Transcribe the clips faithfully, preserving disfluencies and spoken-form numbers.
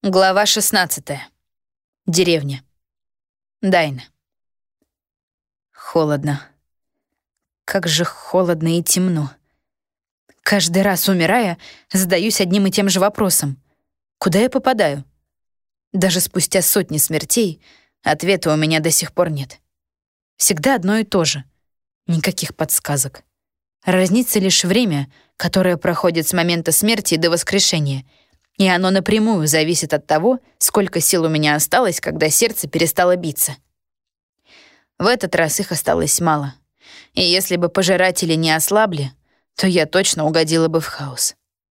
Глава шестнадцатая. Деревня. Дайна. Холодно. Как же холодно и темно. Каждый раз, умирая, задаюсь одним и тем же вопросом. Куда я попадаю? Даже спустя сотни смертей ответа у меня до сих пор нет. Всегда одно и то же. Никаких подсказок. Разнится лишь время, которое проходит с момента смерти до воскрешения — и оно напрямую зависит от того, сколько сил у меня осталось, когда сердце перестало биться. В этот раз их осталось мало. И если бы пожиратели не ослабли, то я точно угодила бы в хаос.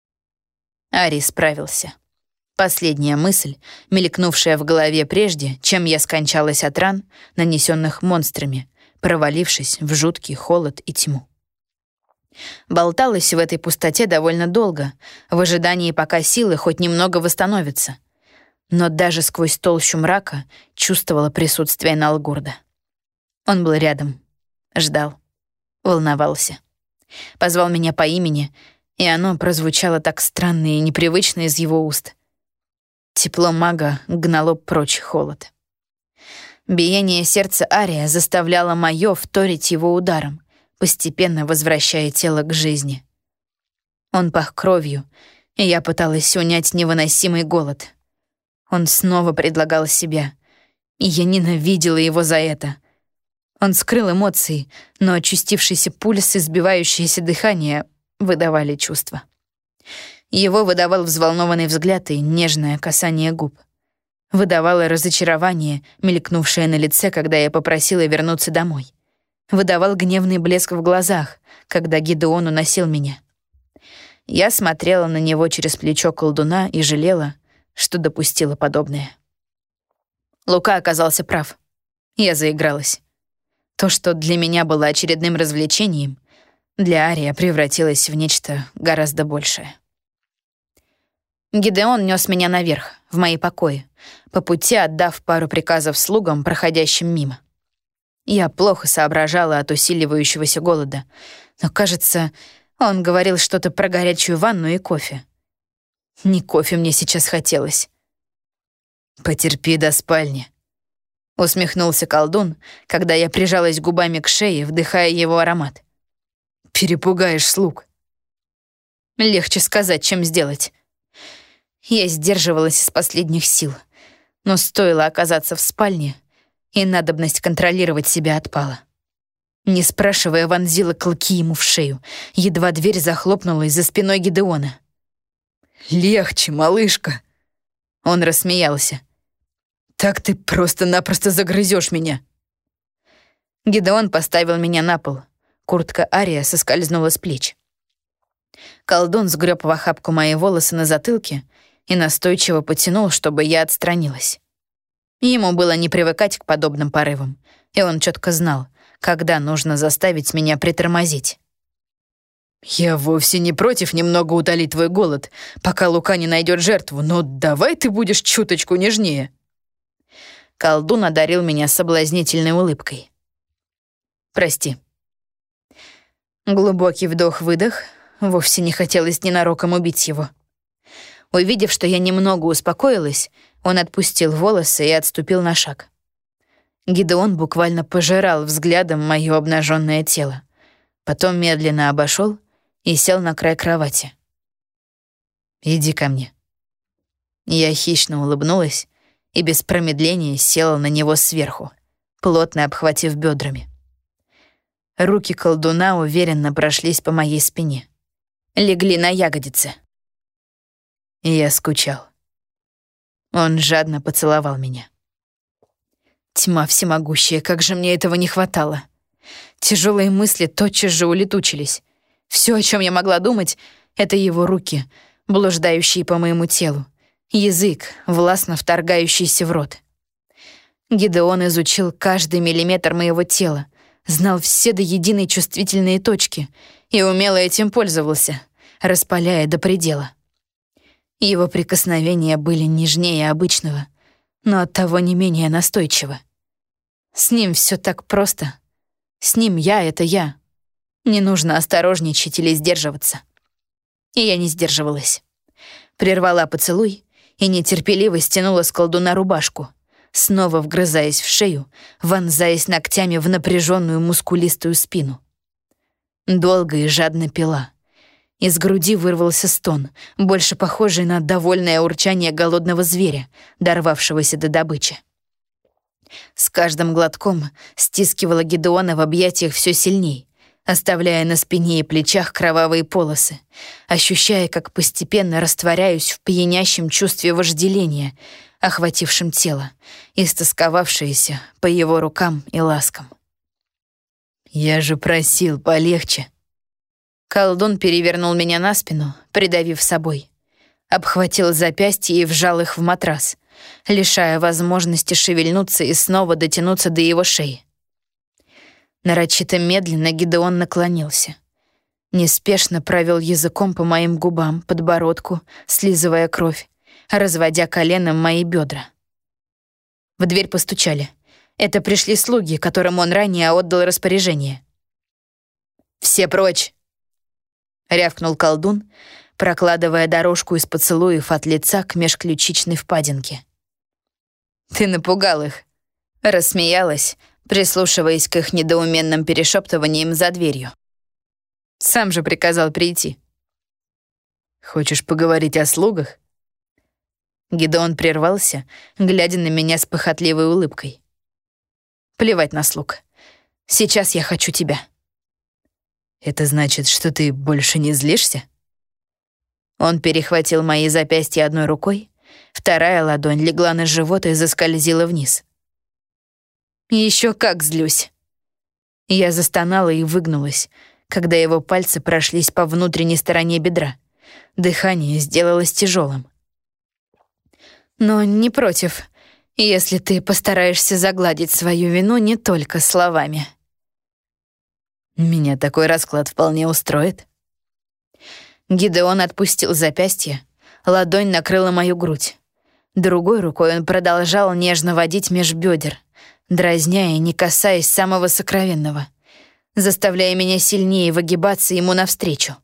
Ари справился. Последняя мысль, мелькнувшая в голове прежде, чем я скончалась от ран, нанесенных монстрами, провалившись в жуткий холод и тьму. Болталась в этой пустоте довольно долго, в ожидании, пока силы хоть немного восстановятся. Но даже сквозь толщу мрака чувствовала присутствие Налгурда. Он был рядом, ждал, волновался. Позвал меня по имени, и оно прозвучало так странно и непривычно из его уст. Тепло мага гнало прочь холод. Биение сердца Ария заставляло моё вторить его ударом, постепенно возвращая тело к жизни. Он пах кровью, и я пыталась унять невыносимый голод. Он снова предлагал себя, и я ненавидела его за это. Он скрыл эмоции, но очастившийся пульс и сбивающееся дыхание выдавали чувства. Его выдавал взволнованный взгляд и нежное касание губ. Выдавало разочарование, мелькнувшее на лице, когда я попросила вернуться домой. Выдавал гневный блеск в глазах, когда Гидеон уносил меня. Я смотрела на него через плечо колдуна и жалела, что допустила подобное. Лука оказался прав. Я заигралась. То, что для меня было очередным развлечением, для Ария превратилось в нечто гораздо большее. Гидеон нес меня наверх, в мои покои, по пути отдав пару приказов слугам, проходящим мимо. Я плохо соображала от усиливающегося голода, но, кажется, он говорил что-то про горячую ванну и кофе. Не кофе мне сейчас хотелось. «Потерпи до спальни», — усмехнулся колдун, когда я прижалась губами к шее, вдыхая его аромат. «Перепугаешь слуг». Легче сказать, чем сделать. Я сдерживалась из последних сил, но стоило оказаться в спальне, и надобность контролировать себя отпала. Не спрашивая, вонзила клыки ему в шею. Едва дверь захлопнулась за спиной Гидеона. «Легче, малышка!» Он рассмеялся. «Так ты просто-напросто загрызешь меня!» Гидеон поставил меня на пол. Куртка Ария соскользнула с плеч. Колдун сгреб в охапку мои волосы на затылке и настойчиво потянул, чтобы я отстранилась. Ему было не привыкать к подобным порывам, и он четко знал, когда нужно заставить меня притормозить. «Я вовсе не против немного утолить твой голод, пока Лука не найдет жертву, но давай ты будешь чуточку нежнее». Колдун одарил меня соблазнительной улыбкой. «Прости». Глубокий вдох-выдох, вовсе не хотелось ненароком убить его. Увидев, что я немного успокоилась, он отпустил волосы и отступил на шаг. Гидеон буквально пожирал взглядом моё обнажённое тело. Потом медленно обошёл и сел на край кровати. «Иди ко мне». Я хищно улыбнулась и без промедления села на него сверху, плотно обхватив бёдрами. Руки колдуна уверенно прошлись по моей спине. Легли на ягодицы. Я скучал. Он жадно поцеловал меня. Тьма всемогущая, как же мне этого не хватало. Тяжелые мысли тотчас же улетучились. Все, о чем я могла думать, — это его руки, блуждающие по моему телу, язык, властно вторгающийся в рот. Гидеон изучил каждый миллиметр моего тела, знал все до единой чувствительные точки и умело этим пользовался, распаляя до предела. Его прикосновения были нежнее обычного, но оттого не менее настойчиво. С ним все так просто. С ним я — это я. Не нужно осторожничать или сдерживаться. И я не сдерживалась. Прервала поцелуй и нетерпеливо стянула с колдуна рубашку, снова вгрызаясь в шею, вонзаясь ногтями в напряженную мускулистую спину. Долго и жадно пила. Из груди вырвался стон, больше похожий на довольное урчание голодного зверя, дорвавшегося до добычи. С каждым глотком стискивала Гидеона в объятиях все сильней, оставляя на спине и плечах кровавые полосы, ощущая, как постепенно растворяюсь в пьянящем чувстве вожделения, охватившем тело, истосковавшееся по его рукам и ласкам. «Я же просил полегче». Колдун перевернул меня на спину, придавив собой, обхватил запястья и вжал их в матрас, лишая возможности шевельнуться и снова дотянуться до его шеи. Нарочито медленно Гидеон наклонился. Неспешно провел языком по моим губам, подбородку, слизывая кровь, разводя коленом мои бедра. В дверь постучали. Это пришли слуги, которым он ранее отдал распоряжение. «Все прочь!» — рявкнул колдун, прокладывая дорожку из поцелуев от лица к межключичной впадинке. «Ты напугал их», — рассмеялась, прислушиваясь к их недоуменным перешептываниям за дверью. «Сам же приказал прийти». «Хочешь поговорить о слугах?» Гидеон прервался, глядя на меня с похотливой улыбкой. «Плевать на слуг. Сейчас я хочу тебя». «Это значит, что ты больше не злишься?» Он перехватил мои запястья одной рукой, вторая ладонь легла на живот и заскользила вниз. «Еще как злюсь!» Я застонала и выгнулась, когда его пальцы прошлись по внутренней стороне бедра. Дыхание сделалось тяжелым. «Но не против, если ты постараешься загладить свою вину не только словами». «Меня такой расклад вполне устроит». Гидеон отпустил запястье, ладонь накрыла мою грудь. Другой рукой он продолжал нежно водить меж бедер, дразня и не касаясь самого сокровенного, заставляя меня сильнее выгибаться ему навстречу.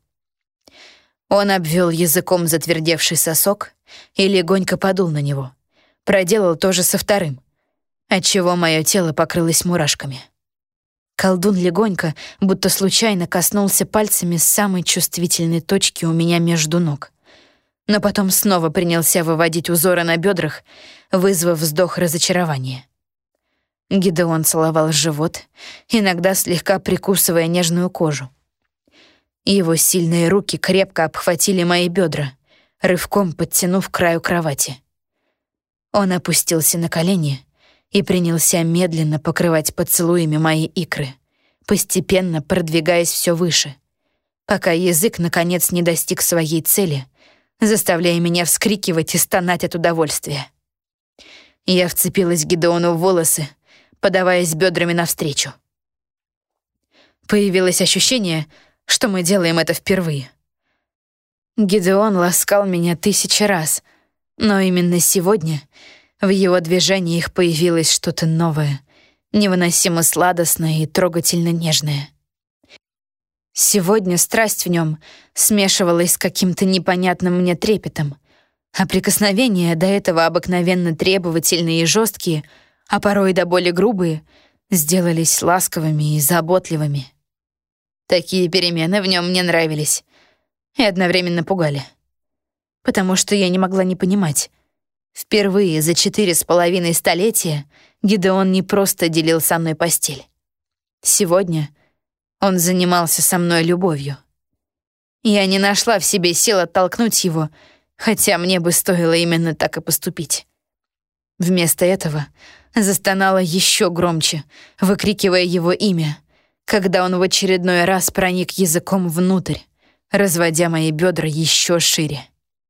Он обвел языком затвердевший сосок и легонько подул на него. Проделал то же со вторым, отчего мое тело покрылось мурашками. Колдун легонько, будто случайно коснулся пальцами самой чувствительной точки у меня между ног. Но потом снова принялся выводить узоры на бедрах, вызвав вздох разочарования. Гидеон целовал живот, иногда слегка прикусывая нежную кожу. Его сильные руки крепко обхватили мои бедра, рывком подтянув к краю кровати. Он опустился на колени и принялся медленно покрывать поцелуями мои икры, постепенно продвигаясь все выше, пока язык наконец не достиг своей цели, заставляя меня вскрикивать и стонать от удовольствия. Я вцепилась Гидеону в волосы, подаваясь бедрами навстречу. Появилось ощущение, что мы делаем это впервые. Гидеон ласкал меня тысячи раз, но именно сегодня в его движениях появилось что-то новое, невыносимо сладостное и трогательно нежное. Сегодня страсть в нем смешивалась с каким-то непонятным мне трепетом, а прикосновения, до этого обыкновенно требовательные и жесткие, а порой до боли грубые, сделались ласковыми и заботливыми. Такие перемены в нем мне нравились и одновременно пугали, потому что я не могла не понимать. Впервые за четыре с половиной столетия Гидеон не просто делил со мной постель. Сегодня он занимался со мной любовью. Я не нашла в себе сил оттолкнуть его, хотя мне бы стоило именно так и поступить. Вместо этого застонала еще громче, выкрикивая его имя, когда он в очередной раз проник языком внутрь, разводя мои бедра еще шире.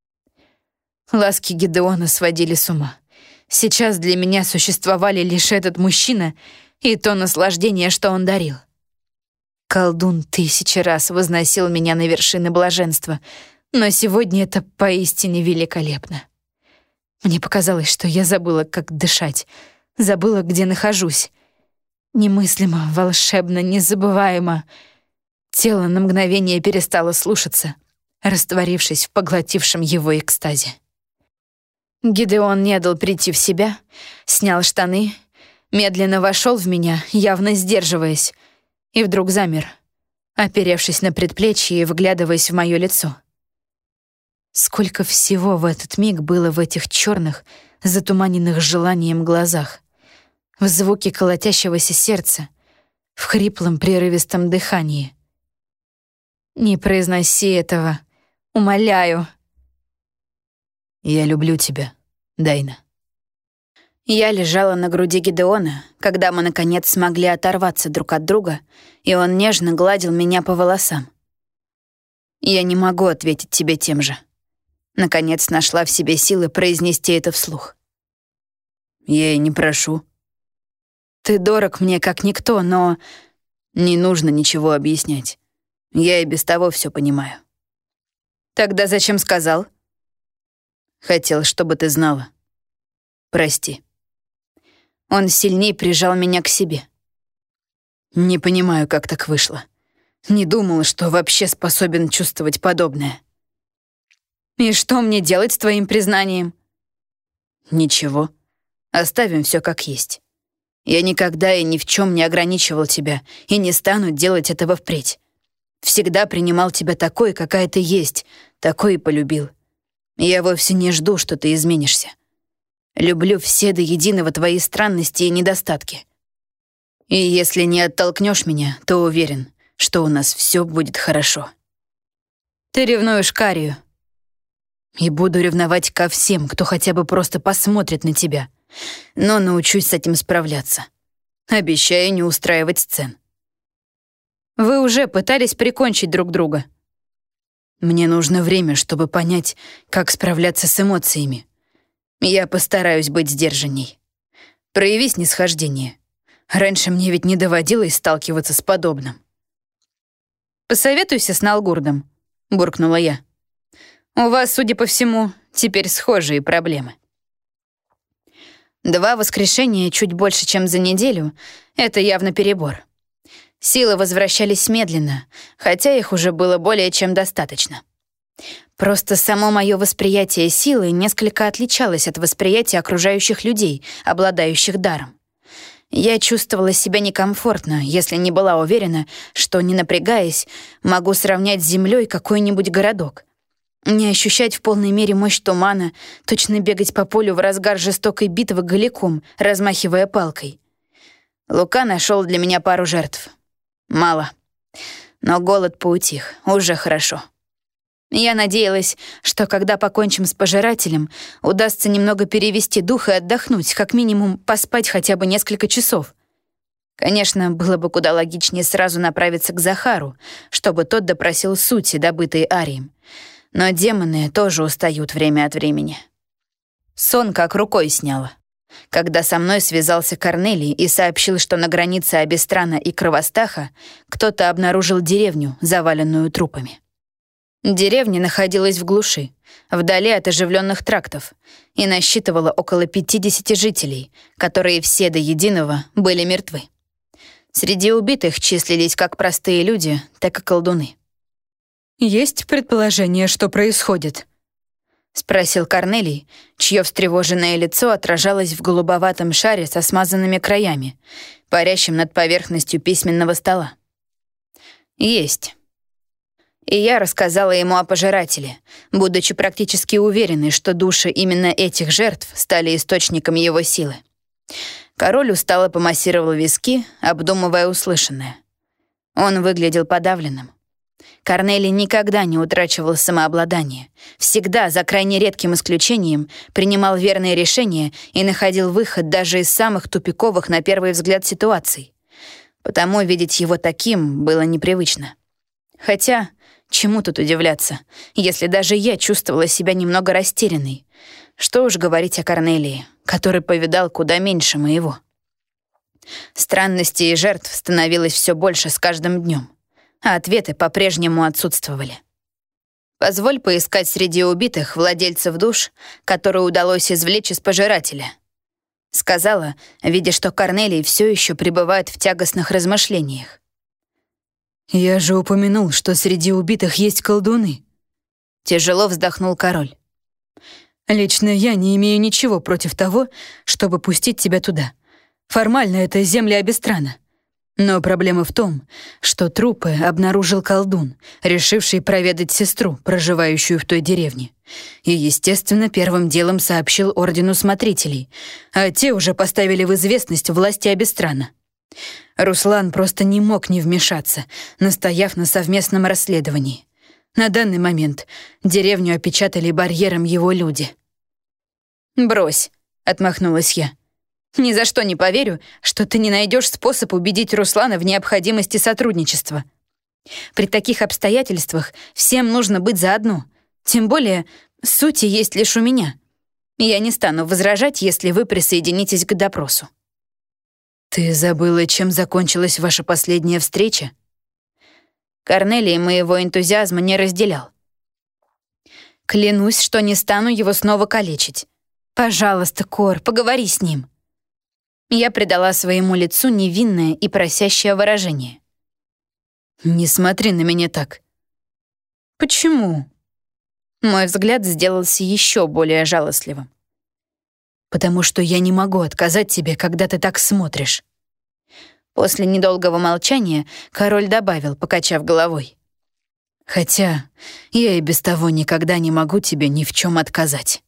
Ласки Гидеона сводили с ума. Сейчас для меня существовали лишь этот мужчина и то наслаждение, что он дарил. Колдун тысячи раз возносил меня на вершины блаженства, но сегодня это поистине великолепно. Мне показалось, что я забыла, как дышать, забыла, где нахожусь. Немыслимо, волшебно, незабываемо. Тело на мгновение перестало слушаться, растворившись в поглотившем его экстазе. Гидеон не дал прийти в себя, снял штаны, медленно вошел в меня, явно сдерживаясь, и вдруг замер, оперевшись на предплечье и вглядываясь в мое лицо. Сколько всего в этот миг было в этих черных, затуманенных желанием глазах, в звуке колотящегося сердца, в хриплом прерывистом дыхании. «Не произноси этого, умоляю». «Я люблю тебя, Дайна». Я лежала на груди Гидеона, когда мы, наконец, смогли оторваться друг от друга, и он нежно гладил меня по волосам. «Я не могу ответить тебе тем же». Наконец нашла в себе силы произнести это вслух. «Я и не прошу». «Ты дорог мне как никто, но...» «Не нужно ничего объяснять. Я и без того все понимаю». «Тогда зачем сказал?» «Хотел, чтобы ты знала. Прости». Он сильней прижал меня к себе. «Не понимаю, как так вышло. Не думала, что вообще способен чувствовать подобное». «И что мне делать с твоим признанием?» «Ничего. Оставим все как есть. Я никогда и ни в чем не ограничивал тебя и не стану делать этого впредь. Всегда принимал тебя такой, какая ты есть, такой и полюбил. Я вовсе не жду, что ты изменишься. Люблю все до единого твои странности и недостатки. И если не оттолкнешь меня, то уверен, что у нас все будет хорошо». «Ты ревнуешь к Арию». «И буду ревновать ко всем, кто хотя бы просто посмотрит на тебя. Но научусь с этим справляться. Обещаю не устраивать сцен». «Вы уже пытались прикончить друг друга». «Мне нужно время, чтобы понять, как справляться с эмоциями. Я постараюсь быть сдержанней. Прояви снисхождение. Раньше мне ведь не доводилось сталкиваться с подобным». «Посоветуйся с Налгурдом», — буркнула я. «У вас, судя по всему, теперь схожие проблемы». Два воскрешения чуть больше, чем за неделю — это явно перебор. Силы возвращались медленно, хотя их уже было более чем достаточно. Просто само мое восприятие силы несколько отличалось от восприятия окружающих людей, обладающих даром. Я чувствовала себя некомфортно, если не была уверена, что, не напрягаясь, могу сравнять с землей какой-нибудь городок. Не ощущать в полной мере мощь тумана, точно бегать по полю в разгар жестокой битвы голиком, размахивая палкой. Лука нашел для меня пару жертв. Мало. Но голод поутих. Уже хорошо. Я надеялась, что когда покончим с пожирателем, удастся немного перевести дух и отдохнуть, как минимум поспать хотя бы несколько часов. Конечно, было бы куда логичнее сразу направиться к Захару, чтобы тот допросил сути, добытой Арием. Но демоны тоже устают время от времени. Сон как рукой сняло. Когда со мной связался Корнелий и сообщил, что на границе Абистрана и Кровостаха кто-то обнаружил деревню, заваленную трупами. Деревня находилась в глуши, вдали от оживленных трактов, и насчитывала около пятидесяти жителей, которые все до единого были мертвы. Среди убитых числились как простые люди, так и колдуны. «Есть предположение, что происходит?» — спросил Корнелий, чье встревоженное лицо отражалось в голубоватом шаре со смазанными краями, парящем над поверхностью письменного стола. «Есть». И я рассказала ему о пожирателе, будучи практически уверенной, что души именно этих жертв стали источником его силы. Король устало помассировал виски, обдумывая услышанное. Он выглядел подавленным. Корнелий никогда не утрачивал самообладание, всегда, за крайне редким исключением, принимал верные решения и находил выход даже из самых тупиковых на первый взгляд ситуаций. Потому видеть его таким было непривычно. Хотя, чему тут удивляться, если даже я чувствовала себя немного растерянной? Что уж говорить о Корнелии, который повидал куда меньше моего. Странностей и жертв становилось все больше с каждым днем, а ответы по-прежнему отсутствовали. Позволь поискать среди убитых владельцев душ, которые удалось извлечь из пожирателя. Сказала, видя, что Корнелий все еще пребывает в тягостных размышлениях. «Я же упомянул, что среди убитых есть колдуны». Тяжело вздохнул король. Лично я не имею ничего против того, чтобы пустить тебя туда. Формально это земли Абистрана. Но проблема в том, что трупы обнаружил колдун, решивший проведать сестру, проживающую в той деревне. И, естественно, первым делом сообщил Ордену Смотрителей, а те уже поставили в известность власти Абистрана. Руслан просто не мог не вмешаться, настояв на совместном расследовании. На данный момент деревню опечатали барьером его люди. «Брось», — отмахнулась я. «Ни за что не поверю, что ты не найдешь способ убедить Руслана в необходимости сотрудничества. При таких обстоятельствах всем нужно быть заодно. Тем более, сути есть лишь у меня. Я не стану возражать, если вы присоединитесь к допросу». «Ты забыла, чем закончилась ваша последняя встреча?» Корнелий моего энтузиазма не разделял. «Клянусь, что не стану его снова калечить. Пожалуйста, Кор, поговори с ним». Я придала своему лицу невинное и просящее выражение. «Не смотри на меня так». «Почему?» Мой взгляд сделался еще более жалостливым. «Потому что я не могу отказать тебе, когда ты так смотришь». После недолгого молчания король добавил, покачав головой. «Хотя я и без того никогда не могу тебе ни в чем отказать».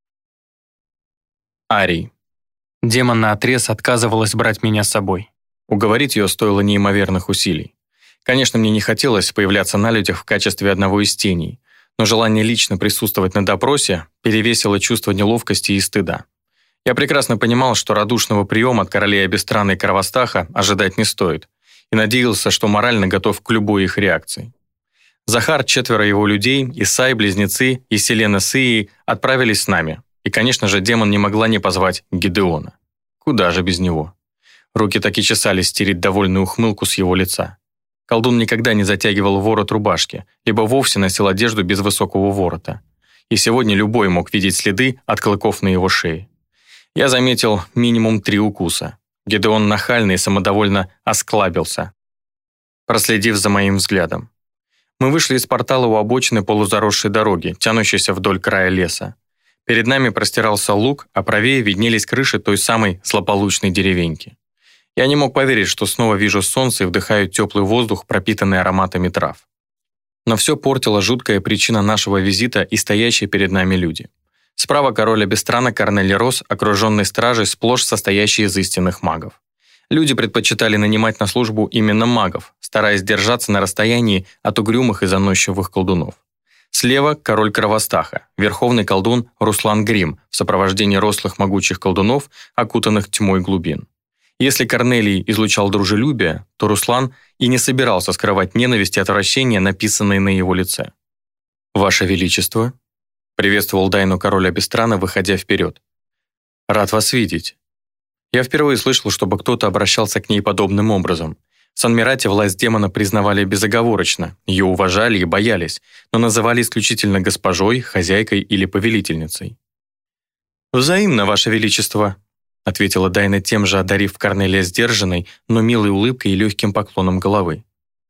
Арий. Демон наотрез отказывалась брать меня с собой. Уговорить ее стоило неимоверных усилий. Конечно, мне не хотелось появляться на людях в качестве одного из теней, но желание лично присутствовать на допросе перевесило чувство неловкости и стыда. Я прекрасно понимал, что радушного приема от королей Абистрана и Кровостаха ожидать не стоит, и надеялся, что морально готов к любой их реакции. Захар, четверо его людей, Исай, близнецы и Селена с Ией отправились с нами, и, конечно же, демон не могла не позвать Гидеона. Куда же без него? Руки так и чесались стереть довольную ухмылку с его лица. Колдун никогда не затягивал ворот рубашки, либо вовсе носил одежду без высокого ворота. И сегодня любой мог видеть следы от клыков на его шее. Я заметил минимум три укуса. Гидеон нахально и самодовольно осклабился, проследив за моим взглядом. Мы вышли из портала у обочины полузаросшей дороги, тянущейся вдоль края леса. Перед нами простирался луг, а правее виднелись крыши той самой злополучной деревеньки. Я не мог поверить, что снова вижу солнце и вдыхаю теплый воздух, пропитанный ароматами трав. Но все портила жуткая причина нашего визита и стоящие перед нами люди. Справа король Абистрана Корнелий Рос, окруженный стражей, сплошь состоящий из истинных магов. Люди предпочитали нанимать на службу именно магов, стараясь держаться на расстоянии от угрюмых и заносчивых колдунов. Слева король Кровостаха, верховный колдун Руслан Грим в сопровождении рослых могучих колдунов, окутанных тьмой глубин. Если Корнелий излучал дружелюбие, то Руслан и не собирался скрывать ненависть и отвращение, написанные на его лице. «Ваше Величество», — приветствовал Дайну король Абистрана, выходя вперед. «Рад вас видеть». Я впервые слышал, чтобы кто-то обращался к ней подобным образом. В Сан-Мирате власть демона признавали безоговорочно, ее уважали и боялись, но называли исключительно госпожой, хозяйкой или повелительницей. «Взаимно, Ваше Величество», — ответила Дайна тем же, одарив Корнелия сдержанной, но милой улыбкой и легким поклоном головы.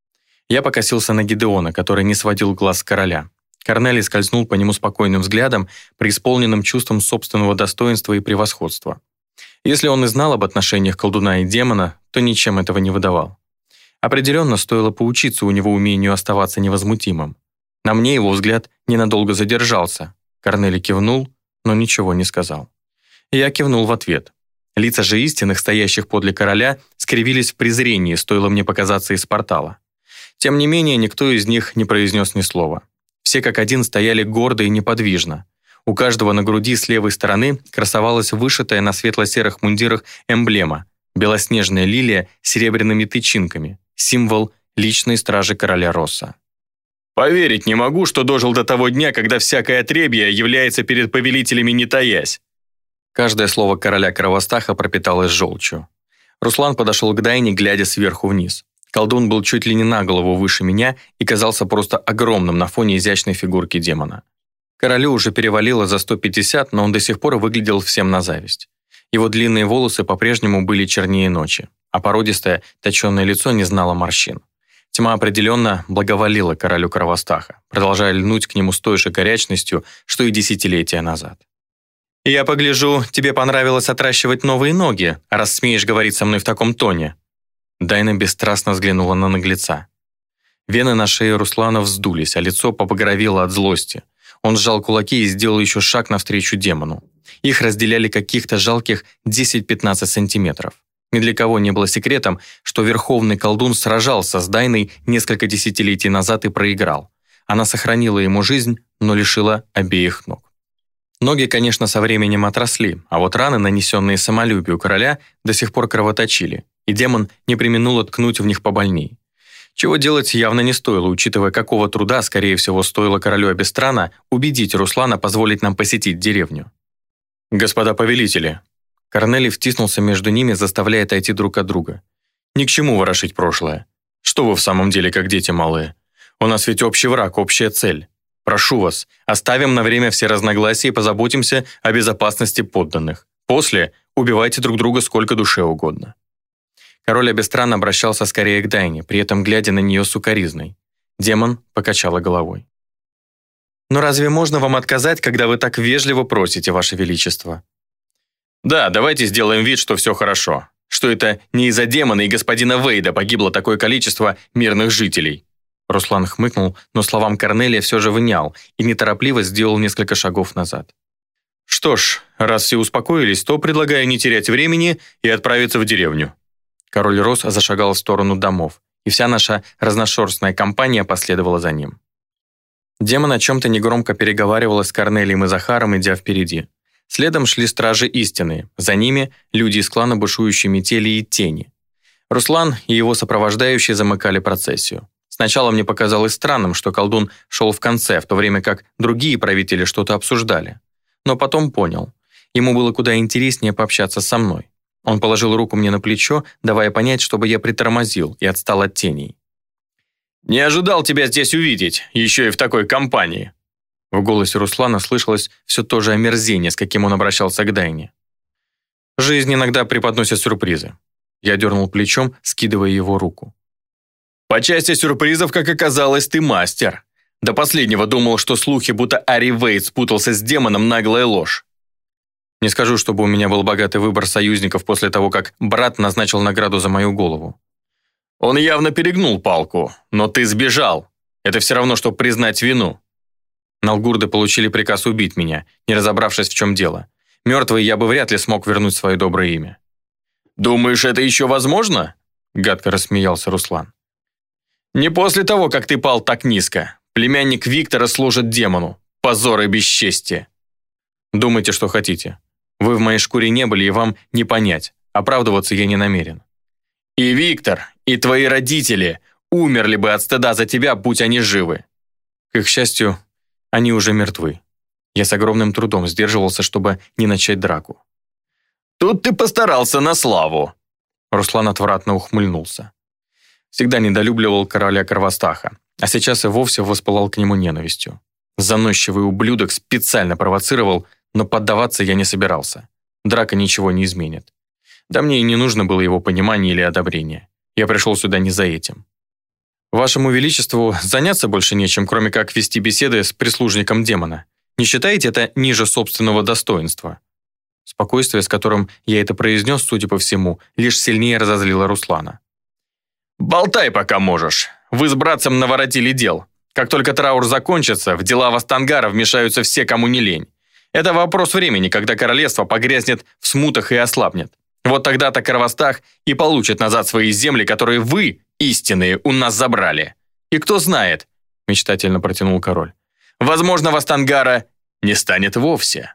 Я покосился на Гидеона, который не сводил глаз с короля. Корнелий скользнул по нему спокойным взглядом, преисполненным чувством собственного достоинства и превосходства. Если он и знал об отношениях колдуна и демона, то ничем этого не выдавал. Определенно стоило поучиться у него умению оставаться невозмутимым. На мне его взгляд ненадолго задержался. Корнелий кивнул, но ничего не сказал. Я кивнул в ответ. Лица же истинных, стоящих подле короля, скривились в презрении, стоило мне показаться из портала. Тем не менее, никто из них не произнес ни слова. Все как один стояли гордо и неподвижно. У каждого на груди с левой стороны красовалась вышитая на светло-серых мундирах эмблема — белоснежная лилия с серебряными тычинками, символ личной стражи короля Росса. «Поверить не могу, что дожил до того дня, когда всякое отребье является перед повелителями не таясь». Каждое слово короля Кровостаха пропиталось желчью. Руслан подошел к Дайне, глядя сверху вниз. Колдун был чуть ли не на голову выше меня и казался просто огромным на фоне изящной фигурки демона. Королю уже перевалило за сто пятьдесят, но он до сих пор выглядел всем на зависть. Его длинные волосы по-прежнему были чернее ночи, а породистое, точёное лицо не знало морщин. Тьма определенно благоволила королю Кровостаха, продолжая льнуть к нему с той же горячностью, что и десятилетия назад. «Я погляжу, тебе понравилось отращивать новые ноги, раз смеешь говорить со мной в таком тоне». Дайна бесстрастно взглянула на наглеца. Вены на шее Руслана вздулись, а лицо побагровело от злости. Он сжал кулаки и сделал еще шаг навстречу демону. Их разделяли каких-то жалких десять-пятнадцать сантиметров. Ни для кого не было секретом, что верховный колдун сражался с Дайной несколько десятилетий назад и проиграл. Она сохранила ему жизнь, но лишила обеих ног. Ноги, конечно, со временем отросли, а вот раны, нанесенные самолюбию короля, до сих пор кровоточили, и демон не преминул ткнуть в них побольней. Чего делать явно не стоило, учитывая, какого труда, скорее всего, стоило королю Абистрана убедить Руслана позволить нам посетить деревню. «Господа повелители!» Корнелий втиснулся между ними, заставляя отойти друг от друга. «Ни к чему ворошить прошлое. Что вы в самом деле, как дети малые? У нас ведь общий враг, общая цель. Прошу вас, оставим на время все разногласия и позаботимся о безопасности подданных. После убивайте друг друга сколько душе угодно». Король Абистран обращался скорее к Дайне, при этом глядя на нее сукоризной. Демон покачала головой. «Но разве можно вам отказать, когда вы так вежливо просите, Ваше Величество?» «Да, давайте сделаем вид, что все хорошо. Что это не из-за демона и господина Вейда погибло такое количество мирных жителей». Руслан хмыкнул, но словам Корнелия все же внял и неторопливо сделал несколько шагов назад. «Что ж, раз все успокоились, то предлагаю не терять времени и отправиться в деревню». Король Рос зашагал в сторону домов, и вся наша разношерстная компания последовала за ним. Демон о чем-то негромко переговаривалась с Корнелием и Захаром, идя впереди. Следом шли стражи истины, за ними люди из клана бушующей метели и тени. Руслан и его сопровождающие замыкали процессию. Сначала мне показалось странным, что колдун шел в конце, в то время как другие правители что-то обсуждали. Но потом понял. Ему было куда интереснее пообщаться со мной. Он положил руку мне на плечо, давая понять, чтобы я притормозил и отстал от теней. «Не ожидал тебя здесь увидеть, еще и в такой компании». В голосе Руслана слышалось все то же омерзение, с каким он обращался к Дайне. «Жизнь иногда преподносит сюрпризы». Я дернул плечом, скидывая его руку. «По части сюрпризов, как оказалось, ты мастер. До последнего думал, что слухи, будто Ари Вейд спутался с демоном, наглая ложь. Не скажу, чтобы у меня был богатый выбор союзников после того, как брат назначил награду за мою голову. Он явно перегнул палку, но ты сбежал. Это все равно, что признать вину. Налгурды получили приказ убить меня, не разобравшись, в чем дело. Мертвый я бы вряд ли смог вернуть свое доброе имя». «Думаешь, это еще возможно?» — гадко рассмеялся Руслан. «Не после того, как ты пал так низко. Племянник Виктора служит демону. Позор и бесчестие». «Думайте, что хотите. Вы в моей шкуре не были, и вам не понять. Оправдываться я не намерен». «И Виктор, и твои родители умерли бы от стыда за тебя, будь они живы». К их счастью, они уже мертвы. Я с огромным трудом сдерживался, чтобы не начать драку. «Тут ты постарался на славу!» Руслан отвратно ухмыльнулся. Всегда недолюбливал короля Кровостаха, а сейчас и вовсе воспылал к нему ненавистью. Заносчивый ублюдок специально провоцировал, но поддаваться я не собирался. Драка ничего не изменит. Да мне и не нужно было его понимания или одобрения. Я пришел сюда не за этим. Вашему Величеству заняться больше нечем, кроме как вести беседы с прислужником демона. Не считаете это ниже собственного достоинства?» Спокойствие, с которым я это произнес, судя по всему, лишь сильнее разозлило Руслана. «Болтай, пока можешь. Вы с братцем наворотили дел. Как только траур закончится, в дела Вастангара вмешаются все, кому не лень. Это вопрос времени, когда королевство погрязнет в смутах и ослабнет. Вот тогда-то Кровостах и получит назад свои земли, которые вы, истинные, у нас забрали. И кто знает, — мечтательно протянул король, — возможно, Вастангара не станет вовсе».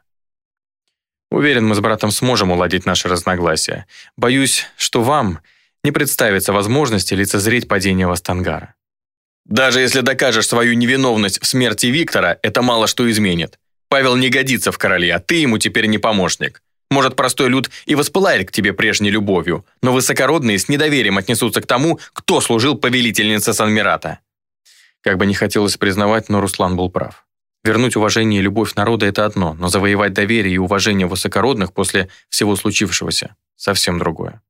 Уверен, мы с братом сможем уладить наши разногласия. Боюсь, что вам не представится возможности лицезреть падение Вастангара. Даже если докажешь свою невиновность в смерти Виктора, это мало что изменит. Павел не годится в короли, а ты ему теперь не помощник. Может, простой люд и воспылает к тебе прежней любовью, но высокородные с недоверием отнесутся к тому, кто служил повелительнице Санмирата. Как бы не хотелось признавать, но Руслан был прав. Вернуть уважение и любовь народа – это одно, но завоевать доверие и уважение высокородных после всего случившегося – совсем другое.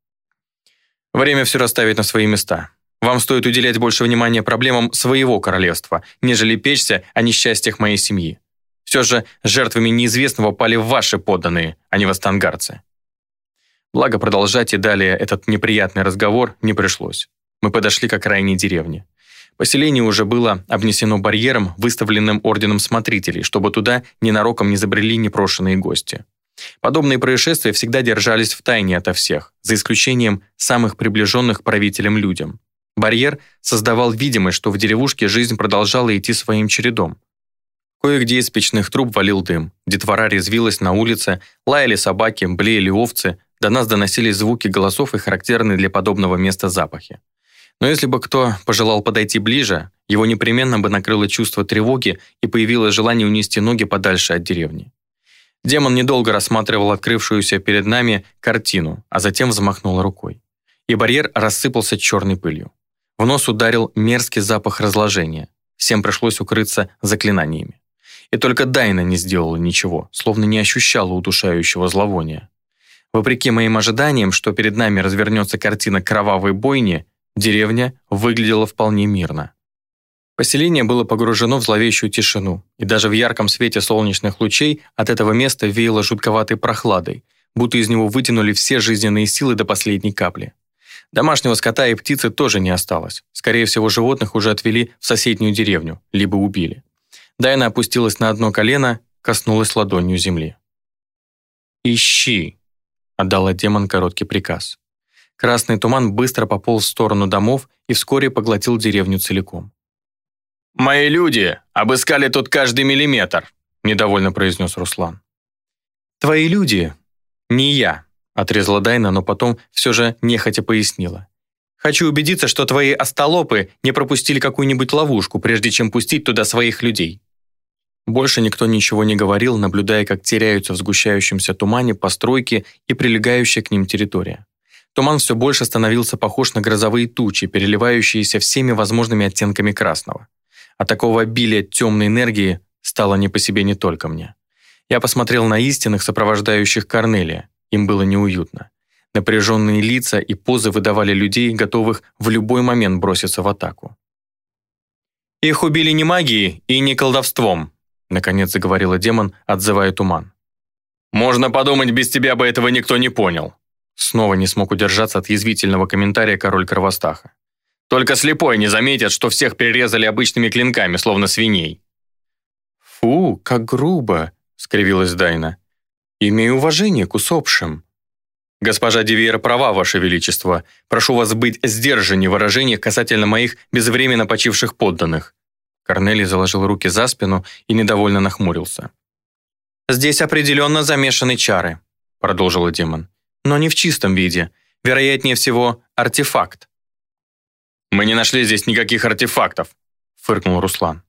Время все расставить на свои места. Вам стоит уделять больше внимания проблемам своего королевства, нежели печься о несчастьях моей семьи. Все же жертвами неизвестного пали ваши подданные, а не вастангарцы. Благо, продолжать и далее этот неприятный разговор не пришлось. Мы подошли к окраине деревни. Поселение уже было обнесено барьером, выставленным орденом смотрителей, чтобы туда ненароком не забрели непрошенные гости. Подобные происшествия всегда держались в тайне ото всех, за исключением самых приближенных к правителям людям. Барьер создавал видимость, что в деревушке жизнь продолжала идти своим чередом. Кое-где из печных труб валил дым, детвора резвилась на улице, лаяли собаки, блеяли овцы, до нас доносились звуки голосов и характерные для подобного места запахи. Но если бы кто пожелал подойти ближе, его непременно бы накрыло чувство тревоги и появилось желание унести ноги подальше от деревни. Демон недолго рассматривал открывшуюся перед нами картину, а затем взмахнул рукой. И барьер рассыпался черной пылью. В нос ударил мерзкий запах разложения. Всем пришлось укрыться заклинаниями. И только Дайна не сделала ничего, словно не ощущала удушающего зловония. Вопреки моим ожиданиям, что перед нами развернется картина кровавой бойни, деревня выглядела вполне мирно. Поселение было погружено в зловещую тишину, и даже в ярком свете солнечных лучей от этого места веяло жутковатой прохладой, будто из него вытянули все жизненные силы до последней капли. Домашнего скота и птицы тоже не осталось. Скорее всего, животных уже отвели в соседнюю деревню, либо убили. Дайна опустилась на одно колено, коснулась ладонью земли. «Ищи!» — отдала демон короткий приказ. Красный туман быстро пополз в сторону домов и вскоре поглотил деревню целиком. «Мои люди обыскали тут каждый миллиметр», — недовольно произнес Руслан. «Твои люди? Не я», — отрезала Дайна, но потом все же нехотя пояснила. «Хочу убедиться, что твои остолопы не пропустили какую-нибудь ловушку, прежде чем пустить туда своих людей». Больше никто ничего не говорил, наблюдая, как теряются в сгущающемся тумане постройки и прилегающая к ним территория. Туман все больше становился похож на грозовые тучи, переливающиеся всеми возможными оттенками красного. От такого обилия темной энергии стало не по себе не только мне. Я посмотрел на истинных, сопровождающих Корнелия. Им было неуютно. Напряженные лица и позы выдавали людей, готовых в любой момент броситься в атаку. «Их убили не магией и не колдовством», — наконец заговорила демон, отзывая туман. «Можно подумать, без тебя бы этого никто не понял». Снова не смог удержаться от язвительного комментария король Кровостаха. «Только слепой не заметит, что всех перерезали обычными клинками, словно свиней». «Фу, как грубо», — скривилась Дайна. «Имею уважение к усопшим». «Госпожа Дивиер права, Ваше Величество. Прошу вас быть сдержаннее в выражениях касательно моих безвременно почивших подданных». Корнелий заложил руки за спину и недовольно нахмурился. «Здесь определенно замешаны чары», — продолжила демон. «Но не в чистом виде. Вероятнее всего, артефакт». «Мы не нашли здесь никаких артефактов», — фыркнул Руслан.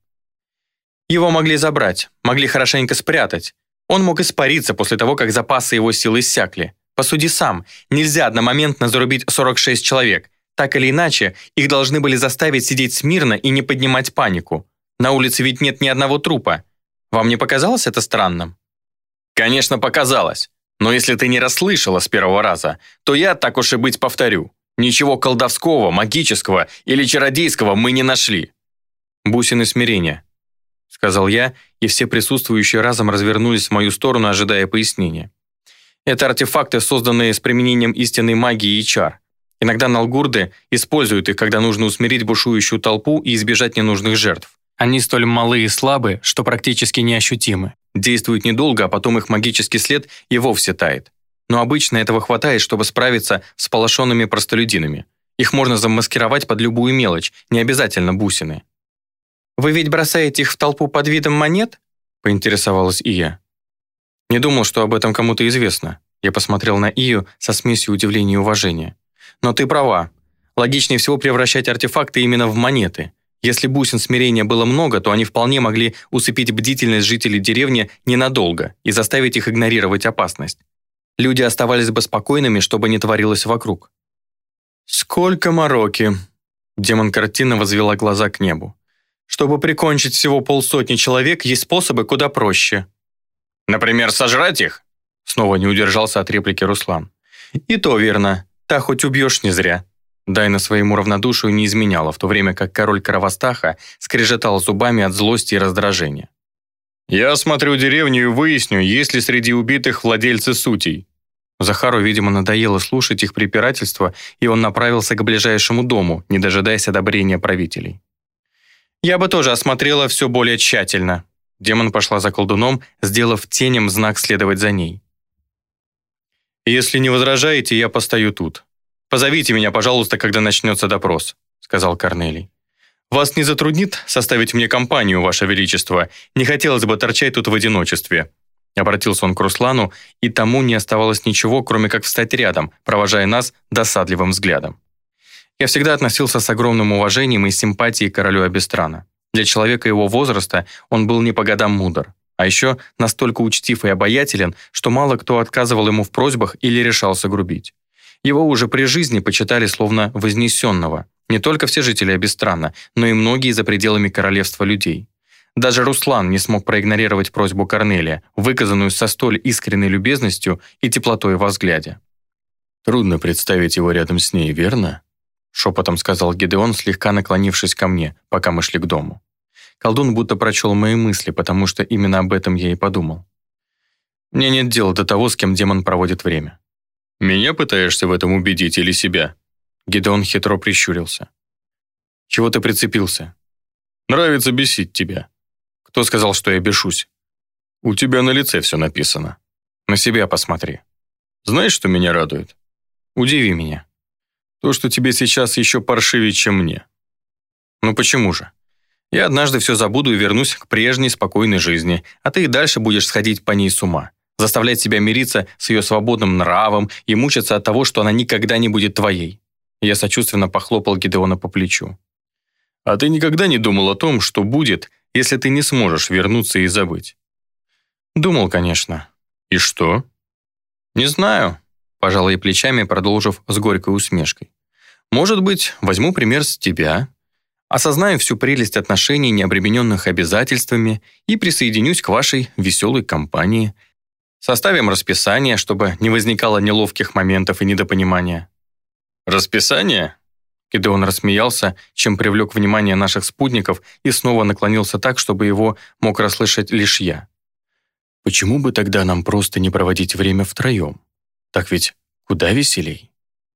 «Его могли забрать, могли хорошенько спрятать. Он мог испариться после того, как запасы его сил иссякли. Посуди сам, нельзя одномоментно зарубить сорок шесть человек. Так или иначе, их должны были заставить сидеть смирно и не поднимать панику. На улице ведь нет ни одного трупа. Вам не показалось это странным?» «Конечно, показалось. Но если ты не расслышала с первого раза, то я, так уж и быть, повторю. Ничего колдовского, магического или чародейского мы не нашли». «Бусины смирения», — сказал я, и все присутствующие разом развернулись в мою сторону, ожидая пояснения. «Это артефакты, созданные с применением истинной магии и чар. Иногда налгурды используют их, когда нужно усмирить бушующую толпу и избежать ненужных жертв. Они столь малы и слабы, что практически неощутимы. Действуют недолго, а потом их магический след и вовсе тает. Но обычно этого хватает, чтобы справиться с сполошенными простолюдинами. Их можно замаскировать под любую мелочь, не обязательно бусины». «Вы ведь бросаете их в толпу под видом монет?» — поинтересовалась Ия. «Не думал, что об этом кому-то известно». Я посмотрел на Ию со смесью удивления и уважения. «Но ты права. Логичнее всего превращать артефакты именно в монеты. Если бусин смирения было много, то они вполне могли усыпить бдительность жителей деревни ненадолго и заставить их игнорировать опасность. Люди оставались бы спокойными, чтобы не творилось вокруг». «Сколько мороки!» Демон картинно возвела глаза к небу. «Чтобы прикончить всего полсотни человек, есть способы куда проще». «Например, сожрать их?» Снова не удержался от реплики Руслан. «И то верно. Так хоть убьешь не зря». Дайна своему равнодушию не изменяла, в то время как король Кровостаха скрежетал зубами от злости и раздражения. «Я осмотрю деревню и выясню, есть ли среди убитых владельцы сутей». Захару, видимо, надоело слушать их препирательства, и он направился к ближайшему дому, не дожидаясь одобрения правителей. «Я бы тоже осмотрела все более тщательно». Демон пошла за колдуном, сделав теням знак следовать за ней. «Если не возражаете, я постою тут. Позовите меня, пожалуйста, когда начнется допрос», — сказал Корнелий. «Вас не затруднит составить мне компанию, Ваше Величество? Не хотелось бы торчать тут в одиночестве». Обратился он к Руслану, и тому не оставалось ничего, кроме как встать рядом, провожая нас досадливым взглядом. Я всегда относился с огромным уважением и симпатией к королю Абистрана. Для человека его возраста он был не по годам мудр, а еще настолько учтив и обаятелен, что мало кто отказывал ему в просьбах или решался грубить. Его уже при жизни почитали словно вознесенного, не только все жители Абистрана, но и многие за пределами королевства людей. Даже Руслан не смог проигнорировать просьбу Корнелия, выказанную со столь искренней любезностью и теплотой во взгляде. «Трудно представить его рядом с ней, верно?» шепотом сказал Гидеон, слегка наклонившись ко мне, пока мы шли к дому. Колдун будто прочел мои мысли, потому что именно об этом я и подумал. «Мне нет дела до того, с кем демон проводит время». «Меня пытаешься в этом убедить или себя?» Гидеон хитро прищурился. «Чего ты прицепился?» «Нравится бесить тебя». «Кто сказал, что я бешусь?» «У тебя на лице все написано. На себя посмотри. Знаешь, что меня радует?» «Удиви меня». «То, что тебе сейчас еще паршивее, чем мне». «Ну почему же? Я однажды все забуду и вернусь к прежней спокойной жизни, а ты и дальше будешь сходить по ней с ума, заставлять себя мириться с ее свободным нравом и мучиться от того, что она никогда не будет твоей». Я сочувственно похлопал Гидеона по плечу. «А ты никогда не думал о том, что будет, если ты не сможешь вернуться и забыть?» «Думал, конечно». «И что?» «Не знаю», – пожал я плечами, продолжив с горькой усмешкой. «Может быть, возьму пример с тебя, осознаю всю прелесть отношений, не обремененных обязательствами, и присоединюсь к вашей веселой компании. Составим расписание, чтобы не возникало неловких моментов и недопонимания». «Расписание?» Гидеон рассмеялся, чем привлек внимание наших спутников и снова наклонился так, чтобы его мог расслышать лишь я. «Почему бы тогда нам просто не проводить время втроем? Так ведь куда веселей?»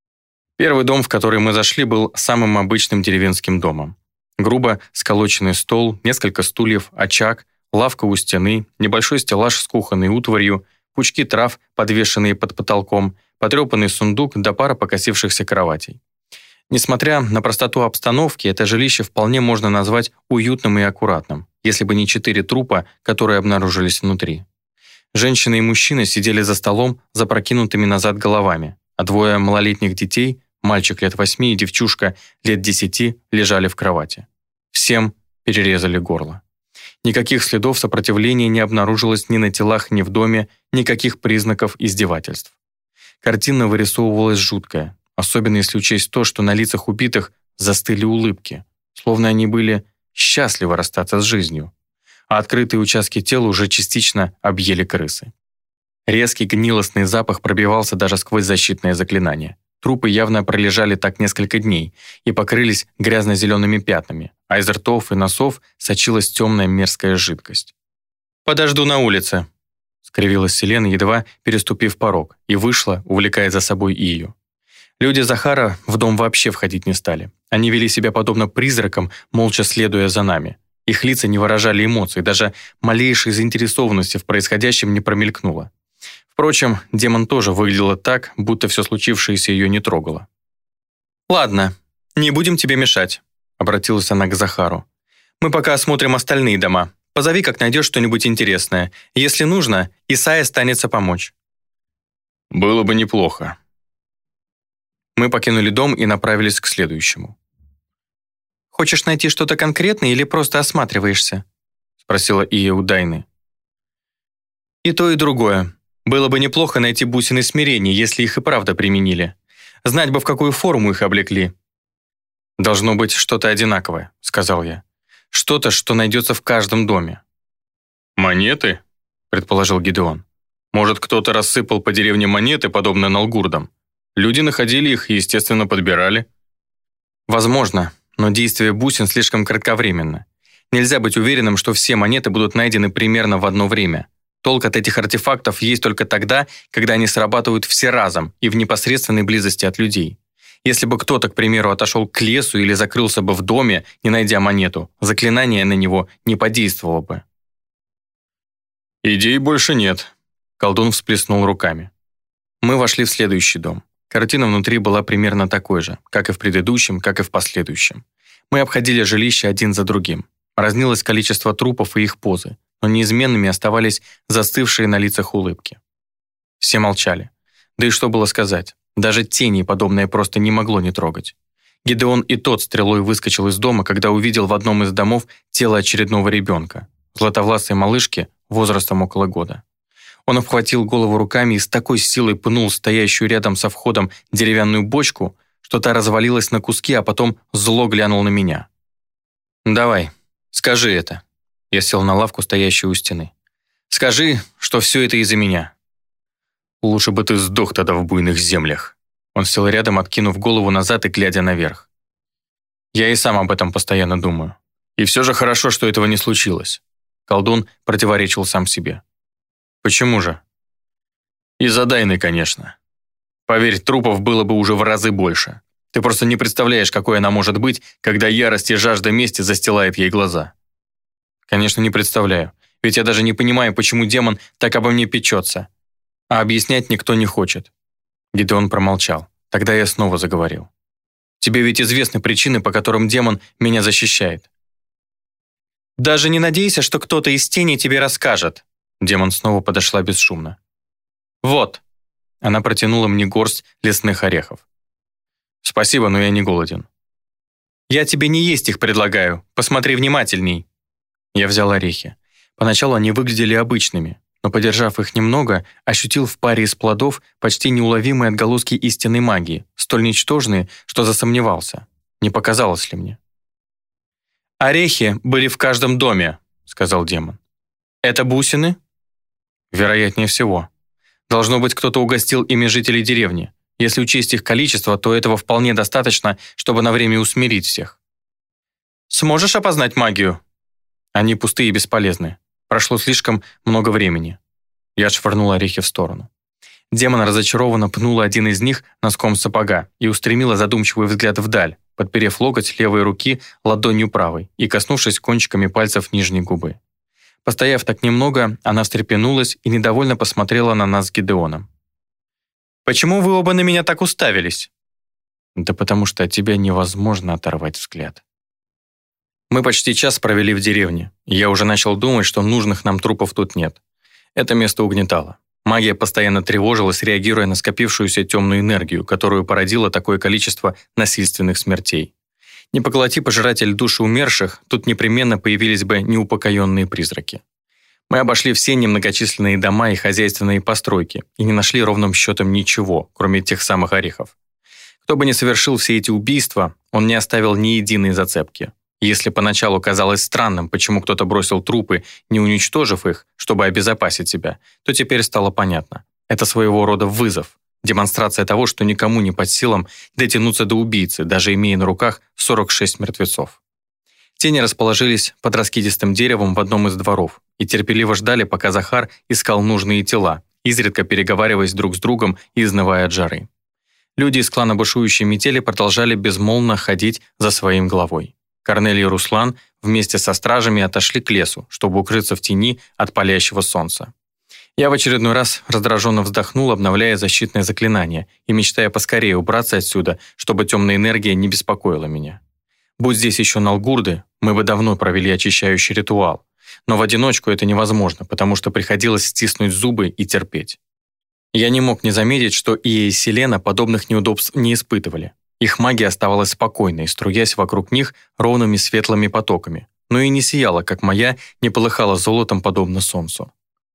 Первый дом, в который мы зашли, был самым обычным деревенским домом. Грубо сколоченный стол, несколько стульев, очаг, лавка у стены, небольшой стеллаж с кухонной утварью, пучки трав, подвешенные под потолком, потрепанный сундук да пара покосившихся кроватей. Несмотря на простоту обстановки, это жилище вполне можно назвать уютным и аккуратным, если бы не четыре трупа, которые обнаружились внутри. Женщина и мужчина сидели за столом запрокинутыми назад головами, а двое малолетних детей, мальчик лет восьми и девчушка лет десяти, лежали в кровати. Всем перерезали горло. Никаких следов сопротивления не обнаружилось ни на телах, ни в доме, никаких признаков издевательств. Картина вырисовывалась жуткая, особенно если учесть то, что на лицах убитых застыли улыбки, словно они были счастливы расстаться с жизнью, а открытые участки тела уже частично объели крысы. Резкий гнилостный запах пробивался даже сквозь защитное заклинание. Трупы явно пролежали так несколько дней и покрылись грязно-зелеными пятнами, а из ртов и носов сочилась темная мерзкая жидкость. «Подожду на улице», — скривилась Селена, едва переступив порог, и вышла, увлекая за собой Ию. Люди Захара в дом вообще входить не стали. Они вели себя подобно призракам, молча следуя за нами. Их лица не выражали эмоций, даже малейшей заинтересованности в происходящем не промелькнуло. Впрочем, демон тоже выглядела так, будто все случившееся ее не трогало. «Ладно, не будем тебе мешать», — обратилась она к Захару. «Мы пока осмотрим остальные дома. Позови, как найдешь что-нибудь интересное. Если нужно, Исай останется помочь». «Было бы неплохо». Мы покинули дом и направились к следующему. «Хочешь найти что-то конкретное или просто осматриваешься?» — спросила Ия у Дайны. «И то, и другое. Было бы неплохо найти бусины смирения, если их и правда применили. Знать бы, в какую форму их облекли». «Должно быть что-то одинаковое», — сказал я. «Что-то, что найдется в каждом доме». «Монеты?» — предположил Гидеон. «Может, кто-то рассыпал по деревне монеты, подобно налгурдам? Люди находили их и, естественно, подбирали». «Возможно, но действие бусин слишком кратковременно. Нельзя быть уверенным, что все монеты будут найдены примерно в одно время. Толк от этих артефактов есть только тогда, когда они срабатывают все разом и в непосредственной близости от людей. Если бы кто-то, к примеру, отошел к лесу или закрылся бы в доме, не найдя монету, заклинание на него не подействовало бы. «Идей больше нет», — колдун всплеснул руками. Мы вошли в следующий дом. Картина внутри была примерно такой же, как и в предыдущем, как и в последующем. Мы обходили жилища один за другим. Разнилось количество трупов и их позы, но неизменными оставались застывшие на лицах улыбки. Все молчали. Да и что было сказать? Даже тени подобное просто не могло не трогать. Гидеон и тот стрелой выскочил из дома, когда увидел в одном из домов тело очередного ребенка, златовласой малышки возрастом около года. Он обхватил голову руками и с такой силой пнул стоящую рядом со входом деревянную бочку, что та развалилась на куски, а потом зло глянул на меня. «Давай, скажи это». Я сел на лавку, стоящую у стены. «Скажи, что все это из-за меня». «Лучше бы ты сдох тогда в буйных землях». Он сел рядом, откинув голову назад и глядя наверх. «Я и сам об этом постоянно думаю. И все же хорошо, что этого не случилось». Колдун противоречил сам себе. «Почему же?» «Из-за Дайны, конечно. Поверь, трупов было бы уже в разы больше. Ты просто не представляешь, какой она может быть, когда ярость и жажда мести застилает ей глаза». «Конечно, не представляю. Ведь я даже не понимаю, почему демон так обо мне печется. А объяснять никто не хочет». Гидеон промолчал. Тогда я снова заговорил. «Тебе ведь известны причины, по которым демон меня защищает». «Даже не надейся, что кто-то из тени тебе расскажет». Демон снова подошла бесшумно. «Вот». Она протянула мне горсть лесных орехов. «Спасибо, но я не голоден». «Я тебе не есть их предлагаю. Посмотри внимательней». Я взял орехи. Поначалу они выглядели обычными, но, подержав их немного, ощутил в паре из плодов почти неуловимые отголоски истинной магии, столь ничтожные, что засомневался. Не показалось ли мне? «Орехи были в каждом доме», — сказал демон. «Это бусины?» «Вероятнее всего. Должно быть, кто-то угостил ими жителей деревни. Если учесть их количество, то этого вполне достаточно, чтобы на время усмирить всех». «Сможешь опознать магию?» «Они пустые и бесполезны. Прошло слишком много времени». Я отшвырнул орехи в сторону. Демон разочарованно пнул один из них носком сапога и устремила задумчивый взгляд вдаль, подперев локоть левой руки ладонью правой и коснувшись кончиками пальцев нижней губы. Постояв так немного, она встрепенулась и недовольно посмотрела на нас с Гидеоном. «Почему вы оба на меня так уставились?» «Да потому что от тебя невозможно оторвать взгляд». Мы почти час провели в деревне, и я уже начал думать, что нужных нам трупов тут нет. Это место угнетало. Магия постоянно тревожилась, реагируя на скопившуюся темную энергию, которую породило такое количество насильственных смертей. Не поглоти пожиратель души умерших, тут непременно появились бы неупокоенные призраки. Мы обошли все немногочисленные дома и хозяйственные постройки и не нашли ровным счетом ничего, кроме тех самых орехов. Кто бы ни совершил все эти убийства, он не оставил ни единой зацепки. Если поначалу казалось странным, почему кто-то бросил трупы, не уничтожив их, чтобы обезопасить себя, то теперь стало понятно. Это своего рода вызов, демонстрация того, что никому не под силам дотянуться до убийцы, даже имея на руках сорок шесть мертвецов. Тени расположились под раскидистым деревом в одном из дворов и терпеливо ждали, пока Захар искал нужные тела, изредка переговариваясь друг с другом и изнывая от жары. Люди из клана бушующей метели продолжали безмолвно ходить за своим главой. Корнелий и Руслан вместе со стражами отошли к лесу, чтобы укрыться в тени от палящего солнца. Я в очередной раз раздраженно вздохнул, обновляя защитное заклинание и мечтая поскорее убраться отсюда, чтобы темная энергия не беспокоила меня. Будь здесь еще налгурды, мы бы давно провели очищающий ритуал. Но в одиночку это невозможно, потому что приходилось стиснуть зубы и терпеть. Я не мог не заметить, что Ия и Селена подобных неудобств не испытывали. Их магия оставалась спокойной, струясь вокруг них ровными светлыми потоками, но и не сияла, как моя, не полыхала золотом, подобно солнцу.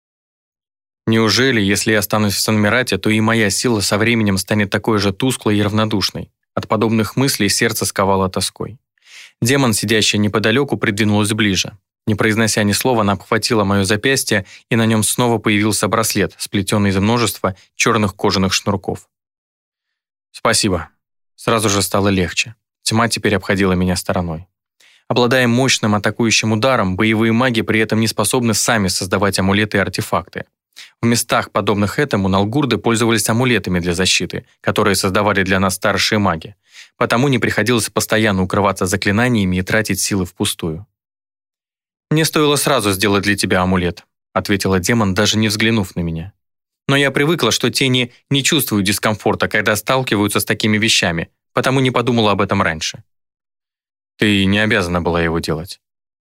Неужели, если я останусь в Сан-Мирате, то и моя сила со временем станет такой же тусклой и равнодушной? От подобных мыслей сердце сковало тоской. Демон, сидящая неподалеку, придвинулась ближе. Не произнося ни слова, она обхватила мое запястье, и на нем снова появился браслет, сплетенный из множества черных кожаных шнурков. «Спасибо». Сразу же стало легче. Тьма теперь обходила меня стороной. Обладая мощным атакующим ударом, боевые маги при этом не способны сами создавать амулеты и артефакты. В местах, подобных этому, налгурды пользовались амулетами для защиты, которые создавали для нас старшие маги, потому не приходилось постоянно укрываться заклинаниями и тратить силы впустую. «Мне стоило сразу сделать для тебя амулет», — ответила демон, даже не взглянув на меня. «Но я привыкла, что тени не чувствуют дискомфорта, когда сталкиваются с такими вещами, потому не подумала об этом раньше». «Ты не обязана была его делать».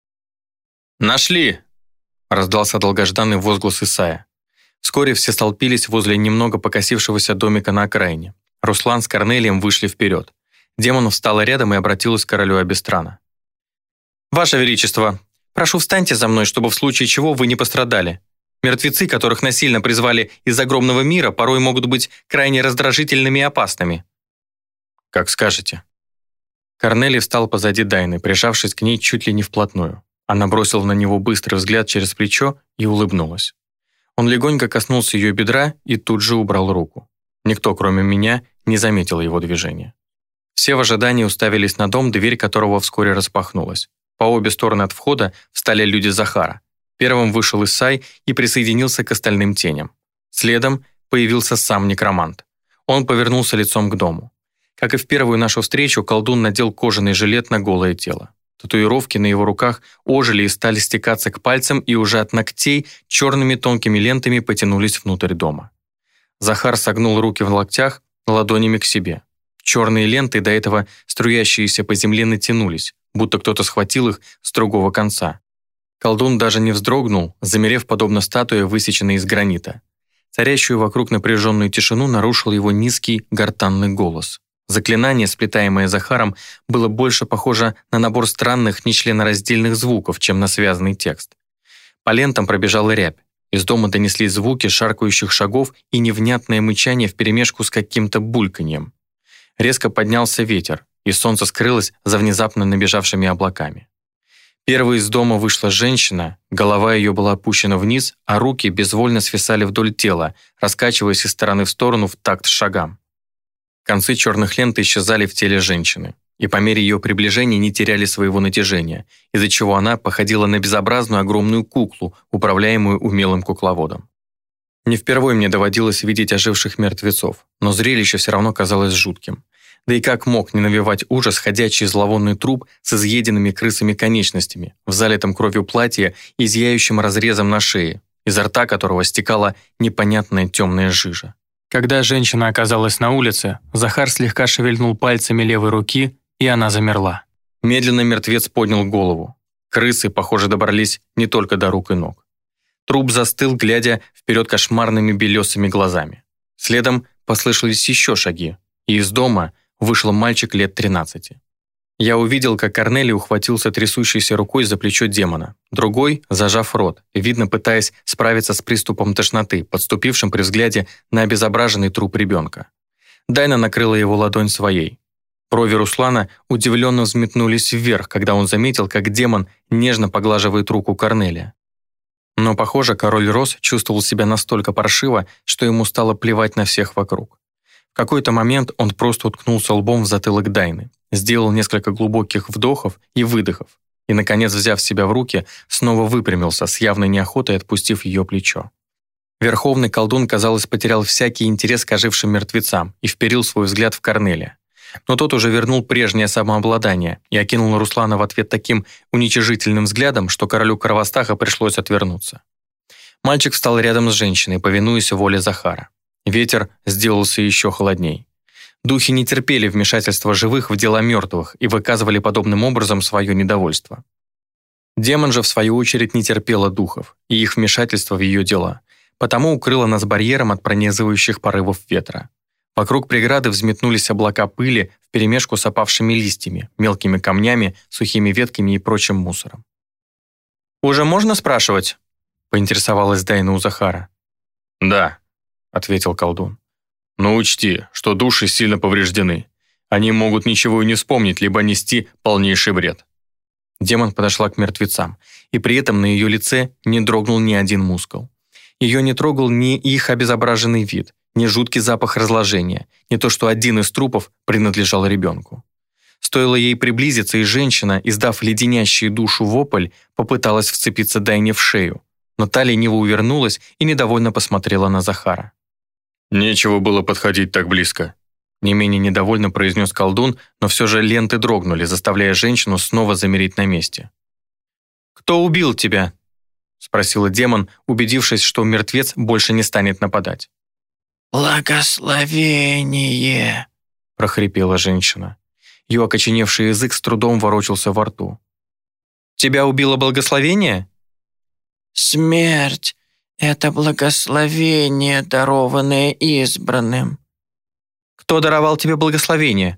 «Нашли!» — раздался долгожданный возглас Исая. Вскоре все столпились возле немного покосившегося домика на окраине. Руслан с Корнелием вышли вперед. Демон встала рядом и обратилась к королю Абистрана. «Ваше Величество, прошу, встаньте за мной, чтобы в случае чего вы не пострадали. Мертвецы, которых насильно призвали из огромного мира, порой могут быть крайне раздражительными и опасными». «Как скажете». Корнелий встал позади Дайны, прижавшись к ней чуть ли не вплотную. Она бросила на него быстрый взгляд через плечо и улыбнулась. Он легонько коснулся ее бедра и тут же убрал руку. Никто, кроме меня, не заметил его движения. Все в ожидании уставились на дом, дверь которого вскоре распахнулась. По обе стороны от входа встали люди Захара. Первым вышел Исай и присоединился к остальным теням. Следом появился сам некромант. Он повернулся лицом к дому. Как и в первую нашу встречу, колдун надел кожаный жилет на голое тело. Татуировки на его руках ожили и стали стекаться к пальцам, и уже от ногтей черными тонкими лентами потянулись внутрь дома. Захар согнул руки в локтях, ладонями к себе. Черные ленты, до этого струящиеся по земле, натянулись, будто кто-то схватил их с другого конца. Колдун даже не вздрогнул, замерев подобно статуе, высеченной из гранита. Царящую вокруг напряженную тишину нарушил его низкий гортанный голос. Заклинание, сплетаемое Захаром, было больше похоже на набор странных нечленораздельных звуков, чем на связанный текст. По лентам пробежала рябь. Из дома донеслись звуки шаркающих шагов и невнятное мычание вперемешку с каким-то бульканьем. Резко поднялся ветер, и солнце скрылось за внезапно набежавшими облаками. Первой из дома вышла женщина, голова ее была опущена вниз, а руки безвольно свисали вдоль тела, раскачиваясь из стороны в сторону в такт шагам. Концы черных лент исчезали в теле женщины, и по мере ее приближения не теряли своего натяжения, из-за чего она походила на безобразную огромную куклу, управляемую умелым кукловодом. Не впервой мне доводилось видеть оживших мертвецов, но зрелище все равно казалось жутким. Да и как мог не навевать ужас ходячий зловонный труп с изъеденными крысами конечностями, в залитом кровью платье и зияющим разрезом на шее, изо рта которого стекала непонятная темная жижа. Когда женщина оказалась на улице, Захар слегка шевельнул пальцами левой руки, и она замерла. Медленно мертвец поднял голову. Крысы, похоже, добрались не только до рук и ног. Труп застыл, глядя вперед кошмарными белесыми глазами. Следом послышались еще шаги, и из дома вышел мальчик лет тринадцати. Я увидел, как Корнелий ухватился трясущейся рукой за плечо демона, другой, зажав рот, видно, пытаясь справиться с приступом тошноты, подступившим при взгляде на обезображенный труп ребенка. Дайна накрыла его ладонь своей. Брови Руслана удивленно взметнулись вверх, когда он заметил, как демон нежно поглаживает руку Корнелия. Но, похоже, король Рос чувствовал себя настолько паршиво, что ему стало плевать на всех вокруг. В какой-то момент он просто уткнулся лбом в затылок Дайны, сделал несколько глубоких вдохов и выдохов, и, наконец, взяв себя в руки, снова выпрямился, с явной неохотой отпустив ее плечо. Верховный колдун, казалось, потерял всякий интерес к ожившим мертвецам и вперил свой взгляд в Корнелия. Но тот уже вернул прежнее самообладание и окинул Руслана в ответ таким уничижительным взглядом, что королю Кровостаха пришлось отвернуться. Мальчик встал рядом с женщиной, повинуясь воле Захара. Ветер сделался еще холодней. Духи не терпели вмешательства живых в дела мертвых и выказывали подобным образом свое недовольство. Демон же, в свою очередь, не терпела духов и их вмешательства в ее дела, потому укрыла нас барьером от пронизывающих порывов ветра. Вокруг преграды взметнулись облака пыли вперемешку с опавшими листьями, мелкими камнями, сухими ветками и прочим мусором. «Уже можно спрашивать?» — поинтересовалась Дайна у Захара. «Да», — ответил колдун. «Но учти, что души сильно повреждены. Они могут ничего и не вспомнить, либо нести полнейший бред». Демон подошла к мертвецам, и при этом на ее лице не дрогнул ни один мускул. Ее не трогал ни их обезображенный вид, ни жуткий запах разложения, ни то, что один из трупов принадлежал ребенку. Стоило ей приблизиться, и женщина, издав леденящий душу вопль, попыталась вцепиться Дайне в шею, но та лениво увернулась и недовольно посмотрела на Захара. «Нечего было подходить так близко», — не менее недовольно произнес колдун, но все же ленты дрогнули, заставляя женщину снова замереть на месте. «Кто убил тебя?» — спросила демон, убедившись, что мертвец больше не станет нападать. «Благословение!» — прохрипела женщина. Ее окоченевший язык с трудом ворочался во рту. «Тебя убило благословение?» «Смерть — это благословение, дарованное избранным». «Кто даровал тебе благословение?»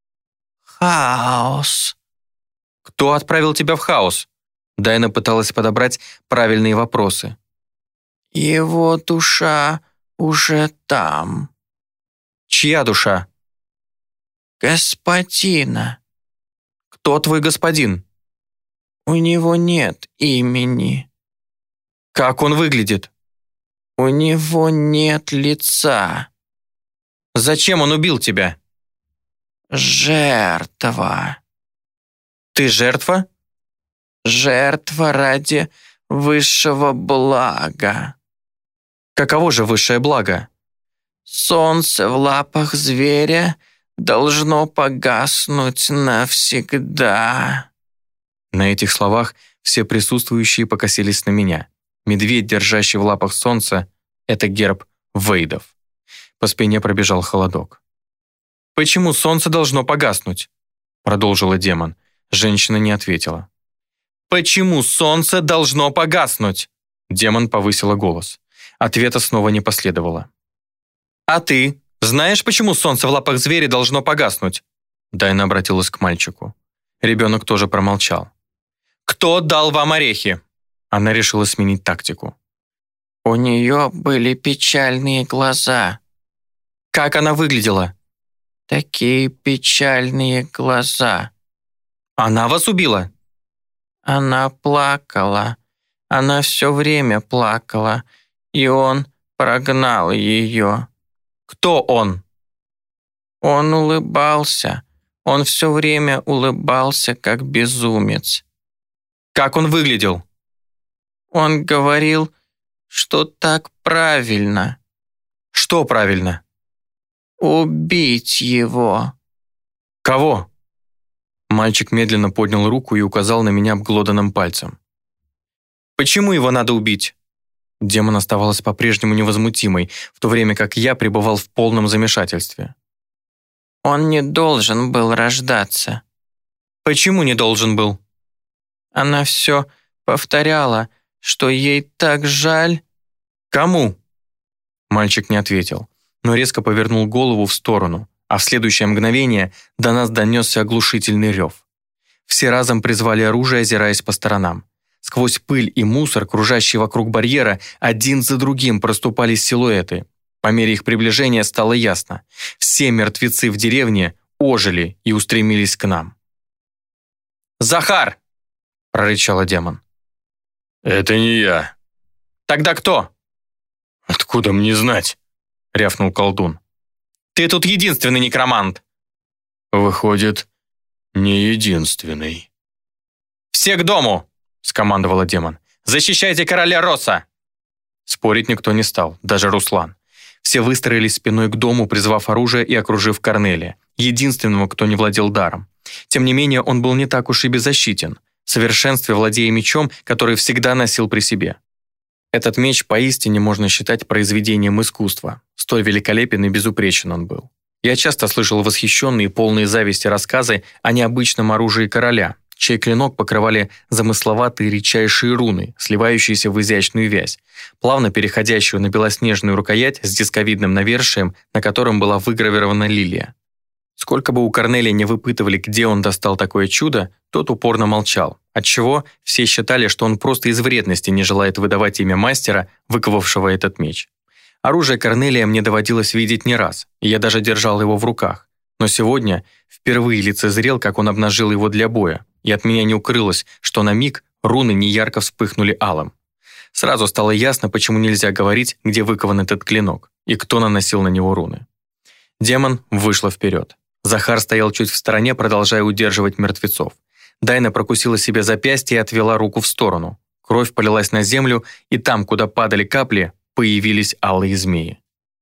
«Хаос». «Кто отправил тебя в хаос?» Дайна пыталась подобрать правильные вопросы. «Его душа уже там». «Чья душа?» «Господина». «Кто твой господин?» «У него нет имени». «Как он выглядит?» «У него нет лица». «Зачем он убил тебя?» «Жертва». «Ты жертва?» «Жертва ради высшего блага». «Каково же высшее благо?» «Солнце в лапах зверя должно погаснуть навсегда». На этих словах все присутствующие покосились на меня. Медведь, держащий в лапах солнце, — это герб Вейдов. По спине пробежал холодок. «Почему солнце должно погаснуть?» — продолжила демон. Женщина не ответила. «Почему солнце должно погаснуть?» Демон повысила голос. Ответа снова не последовало. «А ты знаешь, почему солнце в лапах зверя должно погаснуть?» Дайна обратилась к мальчику. Ребенок тоже промолчал. «Кто дал вам орехи?» Она решила сменить тактику. «У нее были печальные глаза». «Как она выглядела?» «Такие печальные глаза». «Она вас убила?» Она плакала. Она все время плакала, и он прогнал ее». «Кто он?» «Он улыбался. Он все время улыбался, как безумец». «Как он выглядел?» «Он говорил, что так правильно». «Что правильно?» «Убить его». «Кого?» Мальчик медленно поднял руку и указал на меня обглоданным пальцем. «Почему его надо убить?» Демон оставалась по-прежнему невозмутимой, в то время как я пребывал в полном замешательстве. «Он не должен был рождаться». «Почему не должен был?» Она все повторяла, что ей так жаль. «Кому?» Мальчик не ответил, но резко повернул голову в сторону, а в следующее мгновение до нас донесся оглушительный рев. Все разом призвали оружие, озираясь по сторонам. Сквозь пыль и мусор, кружащий вокруг барьера, один за другим проступали силуэты. По мере их приближения стало ясно. Все мертвецы в деревне ожили и устремились к нам. «Захар!» – прорычала демон. «Это не я». «Тогда кто?» «Откуда мне знать?» – рявкнул колдун. «Ты тут единственный некромант». «Выходит, не единственный». «Все к дому!» – скомандовала демон. «Защищайте короля Росса!» Спорить никто не стал, даже Руслан. Все выстроились спиной к дому, призвав оружие и окружив Корнелия, единственного, кто не владел даром. Тем не менее, он был не так уж и беззащитен, в совершенстве владея мечом, который всегда носил при себе. Этот меч поистине можно считать произведением искусства. Столь великолепен и безупречен он был. Я часто слышал восхищенные, полные зависти рассказы о необычном оружии короля, чей клинок покрывали замысловатые редчайшие руны, сливающиеся в изящную вязь, плавно переходящую на белоснежную рукоять с дисковидным навершием, на котором была выгравирована лилия. Сколько бы у Корнелия не выпытывали, где он достал такое чудо, тот упорно молчал, отчего все считали, что он просто из вредности не желает выдавать имя мастера, выковавшего этот меч. Оружие Корнелия мне доводилось видеть не раз, и я даже держал его в руках. Но сегодня впервые лицезрел, как он обнажил его для боя, и от меня не укрылось, что на миг руны неярко вспыхнули алым. Сразу стало ясно, почему нельзя говорить, где выкован этот клинок, и кто наносил на него руны. Демон вышла вперед. Захар стоял чуть в стороне, продолжая удерживать мертвецов. Дайна прокусила себе запястье и отвела руку в сторону. Кровь полилась на землю, и там, куда падали капли, появились алые змеи.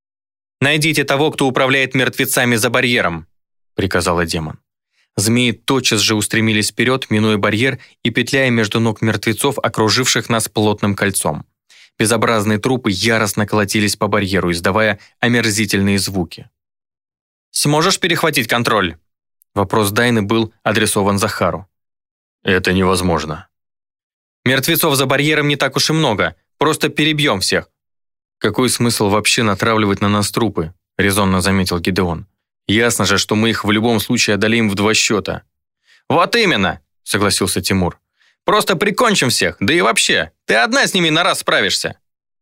«Найдите того, кто управляет мертвецами за барьером», — приказала демон. Змеи тотчас же устремились вперед, минуя барьер и петляя между ног мертвецов, окруживших нас плотным кольцом. Безобразные трупы яростно колотились по барьеру, издавая омерзительные звуки. «Сможешь перехватить контроль?» Вопрос Дайны был адресован Захару. «Это невозможно». «Мертвецов за барьером не так уж и много. Просто перебьем всех». «Какой смысл вообще натравливать на нас трупы?» — резонно заметил Гидеон. «Ясно же, что мы их в любом случае одолеем в два счета». «Вот именно!» — согласился Тимур. «Просто прикончим всех, да и вообще, ты одна с ними на раз справишься».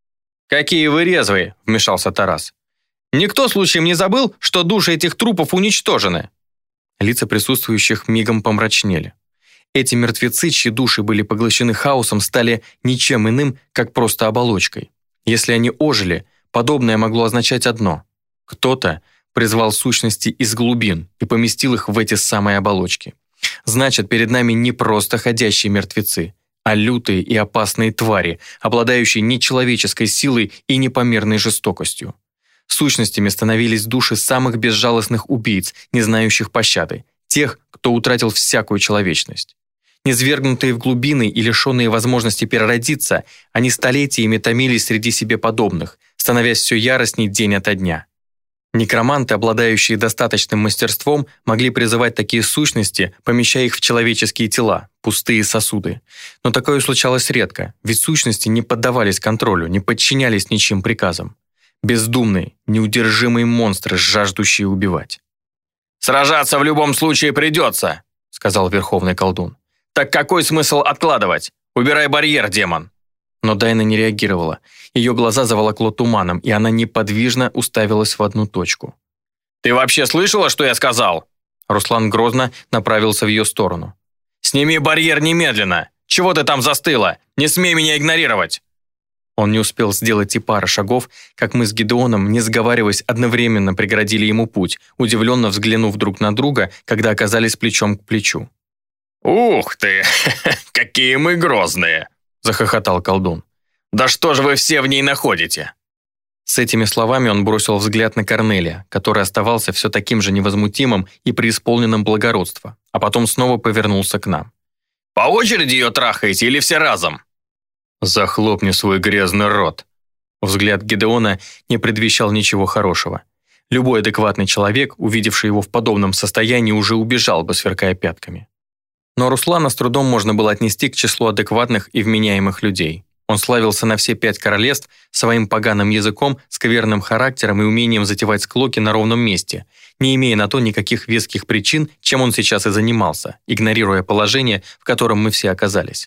«Какие вы резвые!» — вмешался Тарас. «Никто случаем не забыл, что души этих трупов уничтожены?» Лица присутствующих мигом помрачнели. Эти мертвецы, чьи души были поглощены хаосом, стали ничем иным, как просто оболочкой. Если они ожили, подобное могло означать одно. Кто-то призвал сущности из глубин и поместил их в эти самые оболочки. Значит, перед нами не просто ходящие мертвецы, а лютые и опасные твари, обладающие нечеловеческой силой и непомерной жестокостью. Сущностями становились души самых безжалостных убийц, не знающих пощады, тех, кто утратил всякую человечность. Низвергнутые в глубины и лишенные возможности переродиться, они столетиями томились среди себе подобных, становясь все яростней день ото дня. Некроманты, обладающие достаточным мастерством, могли призывать такие сущности, помещая их в человеческие тела, пустые сосуды. Но такое случалось редко, ведь сущности не поддавались контролю, не подчинялись ничьим приказам. Бездумные, неудержимые монстры, жаждущие убивать. «Сражаться в любом случае придется», — сказал Верховный Колдун. «Так какой смысл откладывать? Убирай барьер, демон!» Но Дайна не реагировала. Ее глаза заволокло туманом, и она неподвижно уставилась в одну точку. «Ты вообще слышала, что я сказал?» Руслан грозно направился в ее сторону. «Сними барьер немедленно! Чего ты там застыла? Не смей меня игнорировать!» Он не успел сделать и пары шагов, как мы с Гидеоном, не сговариваясь, одновременно преградили ему путь, удивленно взглянув друг на друга, когда оказались плечом к плечу. «Ух ты! Какие мы грозные!» — захохотал колдун. «Да что же вы все в ней находите?» С этими словами он бросил взгляд на Корнелия, который оставался все таким же невозмутимым и преисполненным благородства, а потом снова повернулся к нам. «По очереди ее трахаете или все разом?» «Захлопни свой грязный рот!» Взгляд Гидеона не предвещал ничего хорошего. Любой адекватный человек, увидевший его в подобном состоянии, уже убежал бы, сверкая пятками. Но Руслана с трудом можно было отнести к числу адекватных и вменяемых людей. Он славился на все пять королевств своим поганым языком, скверным характером и умением затевать склоки на ровном месте, не имея на то никаких веских причин, чем он сейчас и занимался, игнорируя положение, в котором мы все оказались.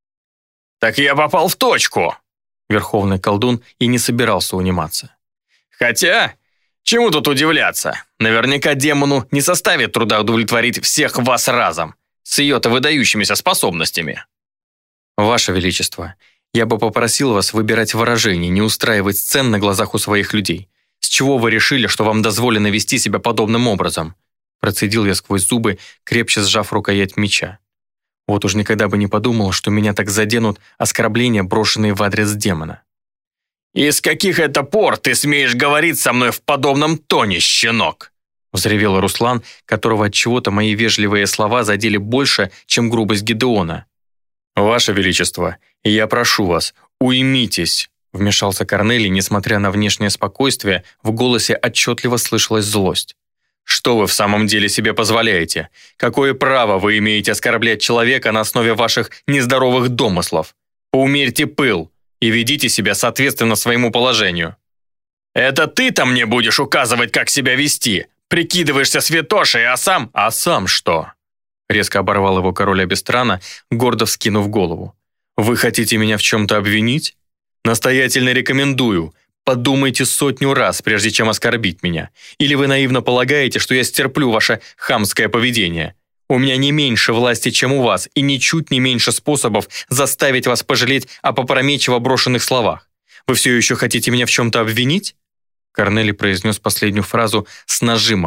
«Так я попал в точку!» Верховный колдун и не собирался униматься. «Хотя, чему тут удивляться? Наверняка демону не составит труда удовлетворить всех вас разом, с ее-то выдающимися способностями». «Ваше Величество, я бы попросил вас выбирать выражения, не устраивать сцен на глазах у своих людей. С чего вы решили, что вам дозволено вести себя подобным образом?» Процедил я сквозь зубы, крепче сжав рукоять меча. Вот уж никогда бы не подумал, что меня так заденут оскорбления, брошенные в адрес демона. «И с каких это пор ты смеешь говорить со мной в подобном тоне, щенок?» Взревел Руслан, которого от чего-то мои вежливые слова задели больше, чем грубость Гидеона. «Ваше Величество, я прошу вас, уймитесь!» Вмешался Корнелий, несмотря на внешнее спокойствие, в голосе отчетливо слышалась злость. «Что вы в самом деле себе позволяете? Какое право вы имеете оскорблять человека на основе ваших нездоровых домыслов? Поумерьте пыл и ведите себя соответственно своему положению». «Это ты-то мне будешь указывать, как себя вести? Прикидываешься святошей, а сам...» «А сам что?» Резко оборвал его король Абистрана, гордо вскинув голову. «Вы хотите меня в чем-то обвинить? Настоятельно рекомендую. Подумайте сотню раз, прежде чем оскорбить меня. Или вы наивно полагаете, что я стерплю ваше хамское поведение? У меня не меньше власти, чем у вас, и ничуть не меньше способов заставить вас пожалеть о опрометчиво брошенных словах. Вы все еще хотите меня в чем-то обвинить?» Корнелий произнес последнюю фразу с нажимом,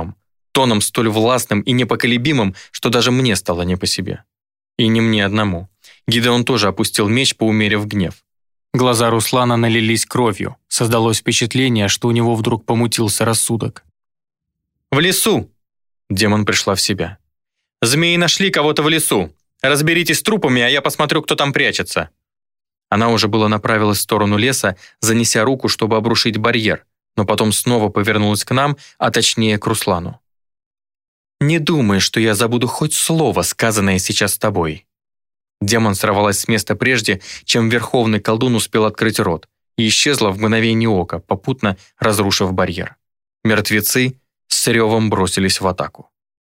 тоном столь властным и непоколебимым, что даже мне стало не по себе. И не мне одному. Гидеон тоже опустил меч, поумерив гнев. Глаза Руслана налились кровью. Создалось впечатление, что у него вдруг помутился рассудок. «В лесу!» Демон пришла в себя. «Змеи нашли кого-то в лесу. Разберитесь с трупами, а я посмотрю, кто там прячется». Она уже было направилась в сторону леса, занеся руку, чтобы обрушить барьер, но потом снова повернулась к нам, а точнее к Руслану. «Не думай, что я забуду хоть слово, сказанное сейчас с тобой». Демон сорвалась с места прежде, чем верховный колдун успел открыть рот, и исчезла в мгновение ока, попутно разрушив барьер. Мертвецы с ревом бросились в атаку.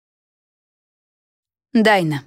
Дайна.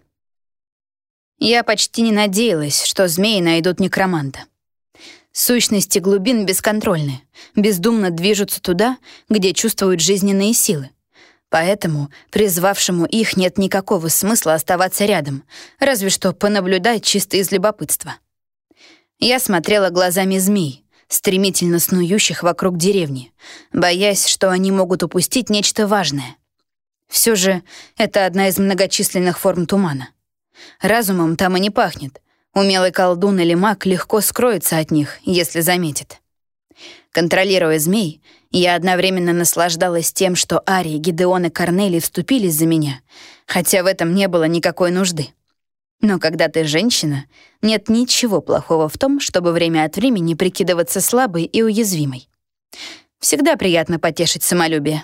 Я почти не надеялась, что змеи найдут некроманта. Сущности глубин бесконтрольны, бездумно движутся туда, где чувствуют жизненные силы. Поэтому призвавшему их нет никакого смысла оставаться рядом, разве что понаблюдать чисто из любопытства. Я смотрела глазами змей, стремительно снующих вокруг деревни, боясь, что они могут упустить нечто важное. Все же это одна из многочисленных форм тумана. Разумом там и не пахнет. Умелый колдун или маг легко скроется от них, если заметит. Контролируя змей, я одновременно наслаждалась тем, что Арий, Гидеон и Корнелий вступились за меня, хотя в этом не было никакой нужды. Но когда ты женщина, нет ничего плохого в том, чтобы время от времени прикидываться слабой и уязвимой. Всегда приятно потешить самолюбие.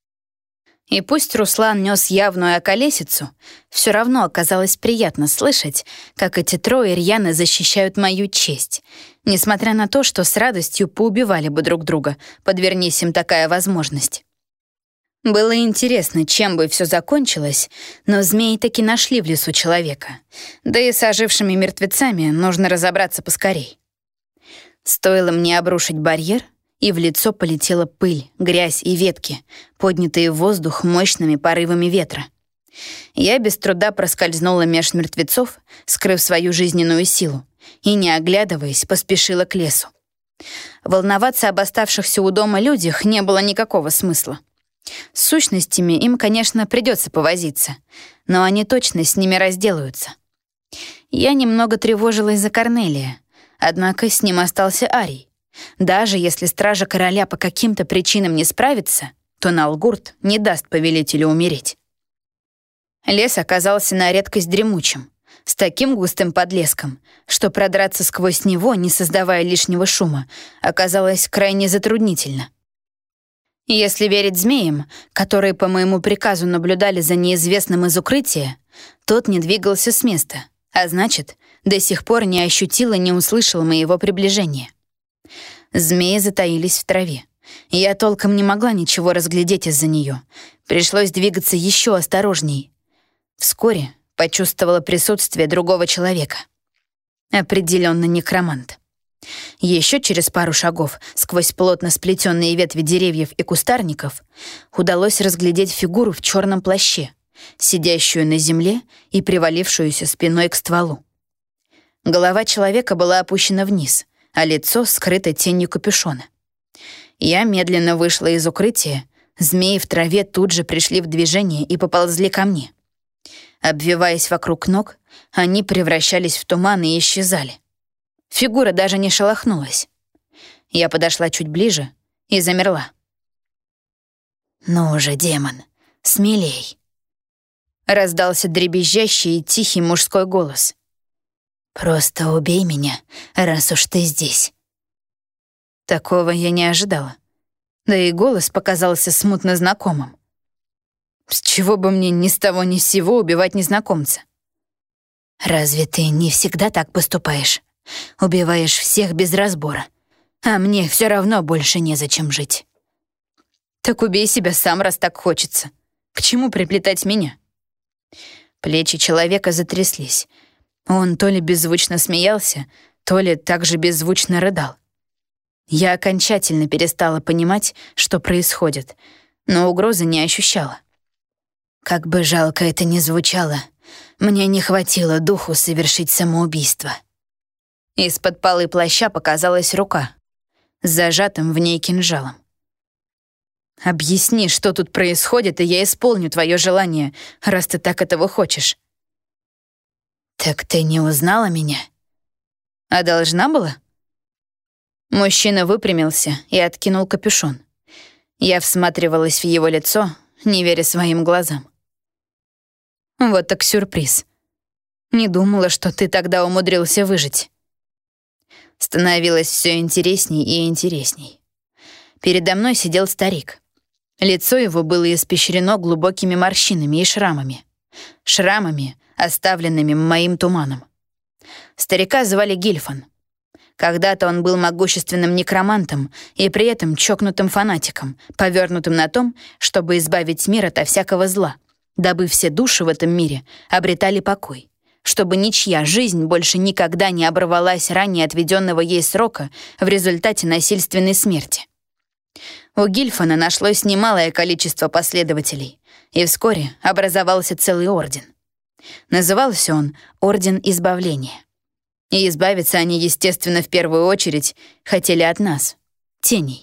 И пусть Руслан нес явную околесицу, все равно оказалось приятно слышать, как эти трое рьяно защищают мою честь, несмотря на то, что с радостью поубивали бы друг друга, подвернись им такая возможность. Было интересно, чем бы все закончилось, но змеи таки нашли в лесу человека. Да и с ожившими мертвецами нужно разобраться поскорей. Стоило мне обрушить барьер, и в лицо полетела пыль, грязь и ветки, поднятые в воздух мощными порывами ветра. Я без труда проскользнула меж мертвецов, скрыв свою жизненную силу, и, не оглядываясь, поспешила к лесу. Волноваться об оставшихся у дома людях не было никакого смысла. С сущностями им, конечно, придется повозиться, но они точно с ними разделаются. Я немного тревожилась за Корнелия, однако с ним остался Арий. Даже если стража короля по каким-то причинам не справится, то Налгурт не даст повелителю умереть. Лес оказался на редкость дремучим, с таким густым подлеском, что продраться сквозь него, не создавая лишнего шума, оказалось крайне затруднительно. Если верить змеям, которые по моему приказу наблюдали за неизвестным из укрытия, тот не двигался с места, а значит, до сих пор не ощутил и не услышал моего приближения. Змеи затаились в траве. Я толком не могла ничего разглядеть из-за нее. Пришлось двигаться еще осторожней. Вскоре почувствовала присутствие другого человека. Определенно некромант. Еще через пару шагов, сквозь плотно сплетенные ветви деревьев и кустарников, удалось разглядеть фигуру в черном плаще, сидящую на земле и привалившуюся спиной к стволу. Голова человека была опущена вниз, а лицо скрыто тенью капюшона. Я медленно вышла из укрытия, змеи в траве тут же пришли в движение и поползли ко мне. Обвиваясь вокруг ног, они превращались в туман и исчезали. Фигура даже не шелохнулась. Я подошла чуть ближе и замерла. «Ну же, демон, смелей!» Раздался дребезжащий и тихий мужской голос. «Просто убей меня, раз уж ты здесь». Такого я не ожидала. Да и голос показался смутно знакомым. С чего бы мне ни с того ни с сего убивать незнакомца? «Разве ты не всегда так поступаешь? Убиваешь всех без разбора, а мне все равно больше незачем жить». «Так убей себя сам, раз так хочется. К чему приплетать меня?» Плечи человека затряслись. Он то ли беззвучно смеялся, то ли также беззвучно рыдал. Я окончательно перестала понимать, что происходит, но угрозы не ощущала. Как бы жалко это ни звучало, мне не хватило духу совершить самоубийство. Из-под полы плаща показалась рука с зажатым в ней кинжалом. Объясни, что тут происходит, и я исполню твое желание, раз ты так этого хочешь». «Так ты не узнала меня?» «А должна была?» Мужчина выпрямился и откинул капюшон. Я всматривалась в его лицо, не веря своим глазам. «Вот так сюрприз. Не думала, что ты тогда умудрился выжить». Становилось все интересней и интересней. Передо мной сидел старик. Лицо его было испещрено глубокими морщинами и шрамами. Шрамами, оставленными моим туманом. Старика звали Гильфан. Когда-то он был могущественным некромантом и при этом чокнутым фанатиком, повернутым на том, чтобы избавить мир ото всякого зла, дабы все души в этом мире обретали покой, чтобы ничья жизнь больше никогда не оборвалась ранее отведенного ей срока в результате насильственной смерти. У Гильфана нашлось немалое количество последователей, и вскоре образовался целый орден. Назывался он «Орден Избавления». И избавиться они, естественно, в первую очередь хотели от нас, теней.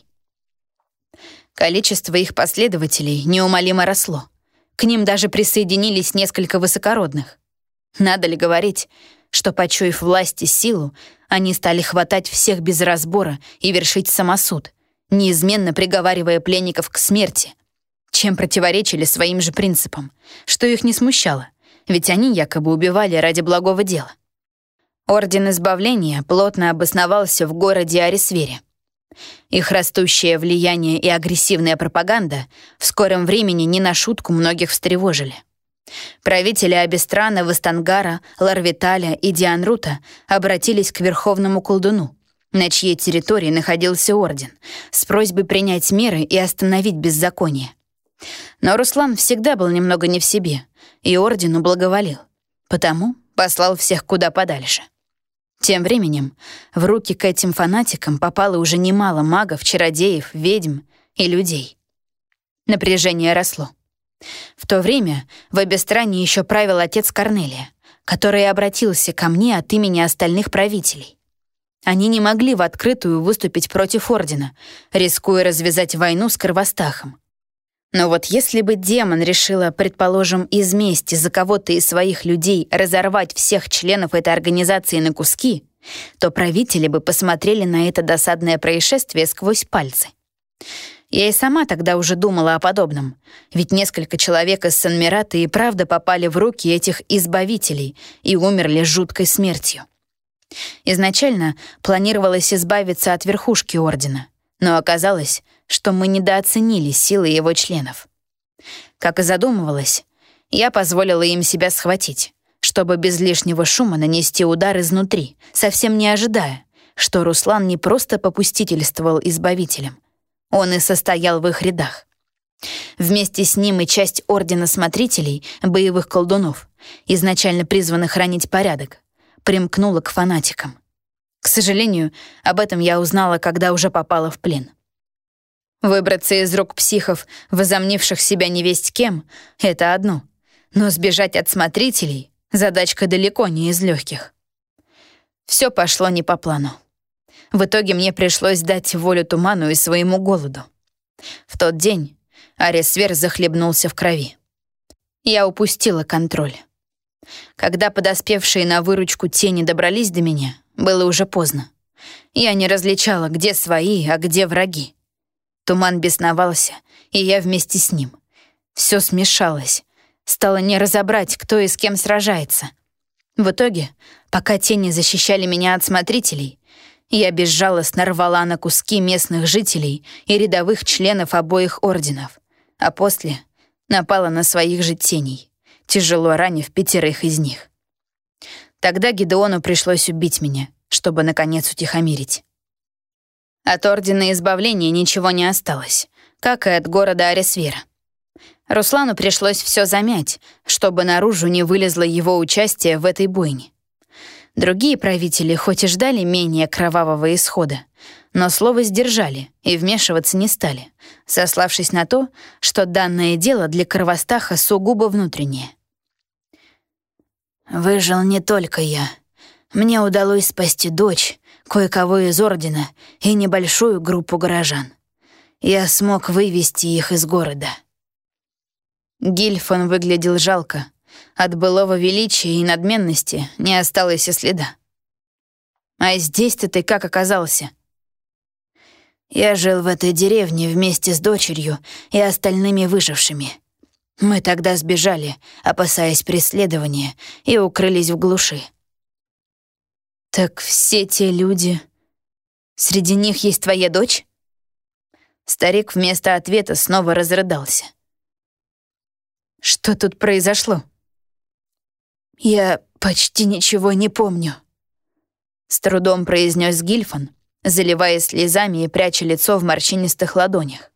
Количество их последователей неумолимо росло. К ним даже присоединились несколько высокородных. Надо ли говорить, что, почуяв власть и силу, они стали хватать всех без разбора и вершить самосуд, неизменно приговаривая пленников к смерти, чем противоречили своим же принципам, что их не смущало, ведь они якобы убивали ради благого дела. Орден Избавления плотно обосновался в городе Арисвере. Их растущее влияние и агрессивная пропаганда в скором времени не на шутку многих встревожили. Правители Абистрана, Вастангара, Ларвиталя и Дианрута обратились к верховному колдуну, на чьей территории находился орден, с просьбой принять меры и остановить беззаконие. Но Руслан всегда был немного не в себе, и ордену благоволил, потому послал всех куда подальше. Тем временем в руки к этим фанатикам попало уже немало магов, чародеев, ведьм и людей. Напряжение росло. В то время в Абистране еще правил отец Корнелия, который обратился ко мне от имени остальных правителей. Они не могли в открытую выступить против ордена, рискуя развязать войну с Кровостахом. Но вот если бы демон решила, предположим, из мести за кого-то из своих людей разорвать всех членов этой организации на куски, то правители бы посмотрели на это досадное происшествие сквозь пальцы. Я и сама тогда уже думала о подобном, ведь несколько человек из Санмирата и правда попали в руки этих избавителей и умерли жуткой смертью. Изначально планировалось избавиться от верхушки ордена, но оказалось, что мы недооценили силы его членов. Как и задумывалось, я позволила им себя схватить, чтобы без лишнего шума нанести удар изнутри, совсем не ожидая, что Руслан не просто попустительствовал избавителям, он и состоял в их рядах. Вместе с ним и часть Ордена Смотрителей, боевых колдунов, изначально призванных хранить порядок, примкнула к фанатикам. К сожалению, об этом я узнала, когда уже попала в плен. Выбраться из рук психов, возомнивших себя невесть кем, — это одно, но сбежать от смотрителей — задачка далеко не из легких. Все пошло не по плану. В итоге мне пришлось дать волю туману и своему голоду. В тот день Арисвер захлебнулся в крови. Я упустила контроль. Когда подоспевшие на выручку тени добрались до меня, было уже поздно. Я не различала, где свои, а где враги. Туман бесновался, и я вместе с ним. Все смешалось. Стало не разобрать, кто и с кем сражается. В итоге, пока тени защищали меня от смотрителей, я безжалостно рвала на куски местных жителей и рядовых членов обоих орденов, а после напала на своих же теней, тяжело ранив пятерых из них. Тогда Гидеону пришлось убить меня, чтобы, наконец, утихомирить. От Ордена Избавления ничего не осталось, как и от города Арисвера. Руслану пришлось все замять, чтобы наружу не вылезло его участие в этой бойне. Другие правители хоть и ждали менее кровавого исхода, но слово сдержали и вмешиваться не стали, сославшись на то, что данное дело для Кровостаха сугубо внутреннее. «Выжил не только я. Мне удалось спасти дочь, кое-кого из Ордена и небольшую группу горожан. я смог вывести их из города». Гильфон выглядел жалко. От былого величия и надменности не осталось и следа. «А здесь-то ты как оказался?» «Я жил в этой деревне вместе с дочерью и остальными выжившими. Мы тогда сбежали, опасаясь преследования, и укрылись в глуши». «Так все те люди... Среди них есть твоя дочь?» Старик вместо ответа снова разрыдался. «Что тут произошло?» «Я почти ничего не помню», — с трудом произнес Гильфон, заливаясь слезами и пряча лицо в морщинистых ладонях.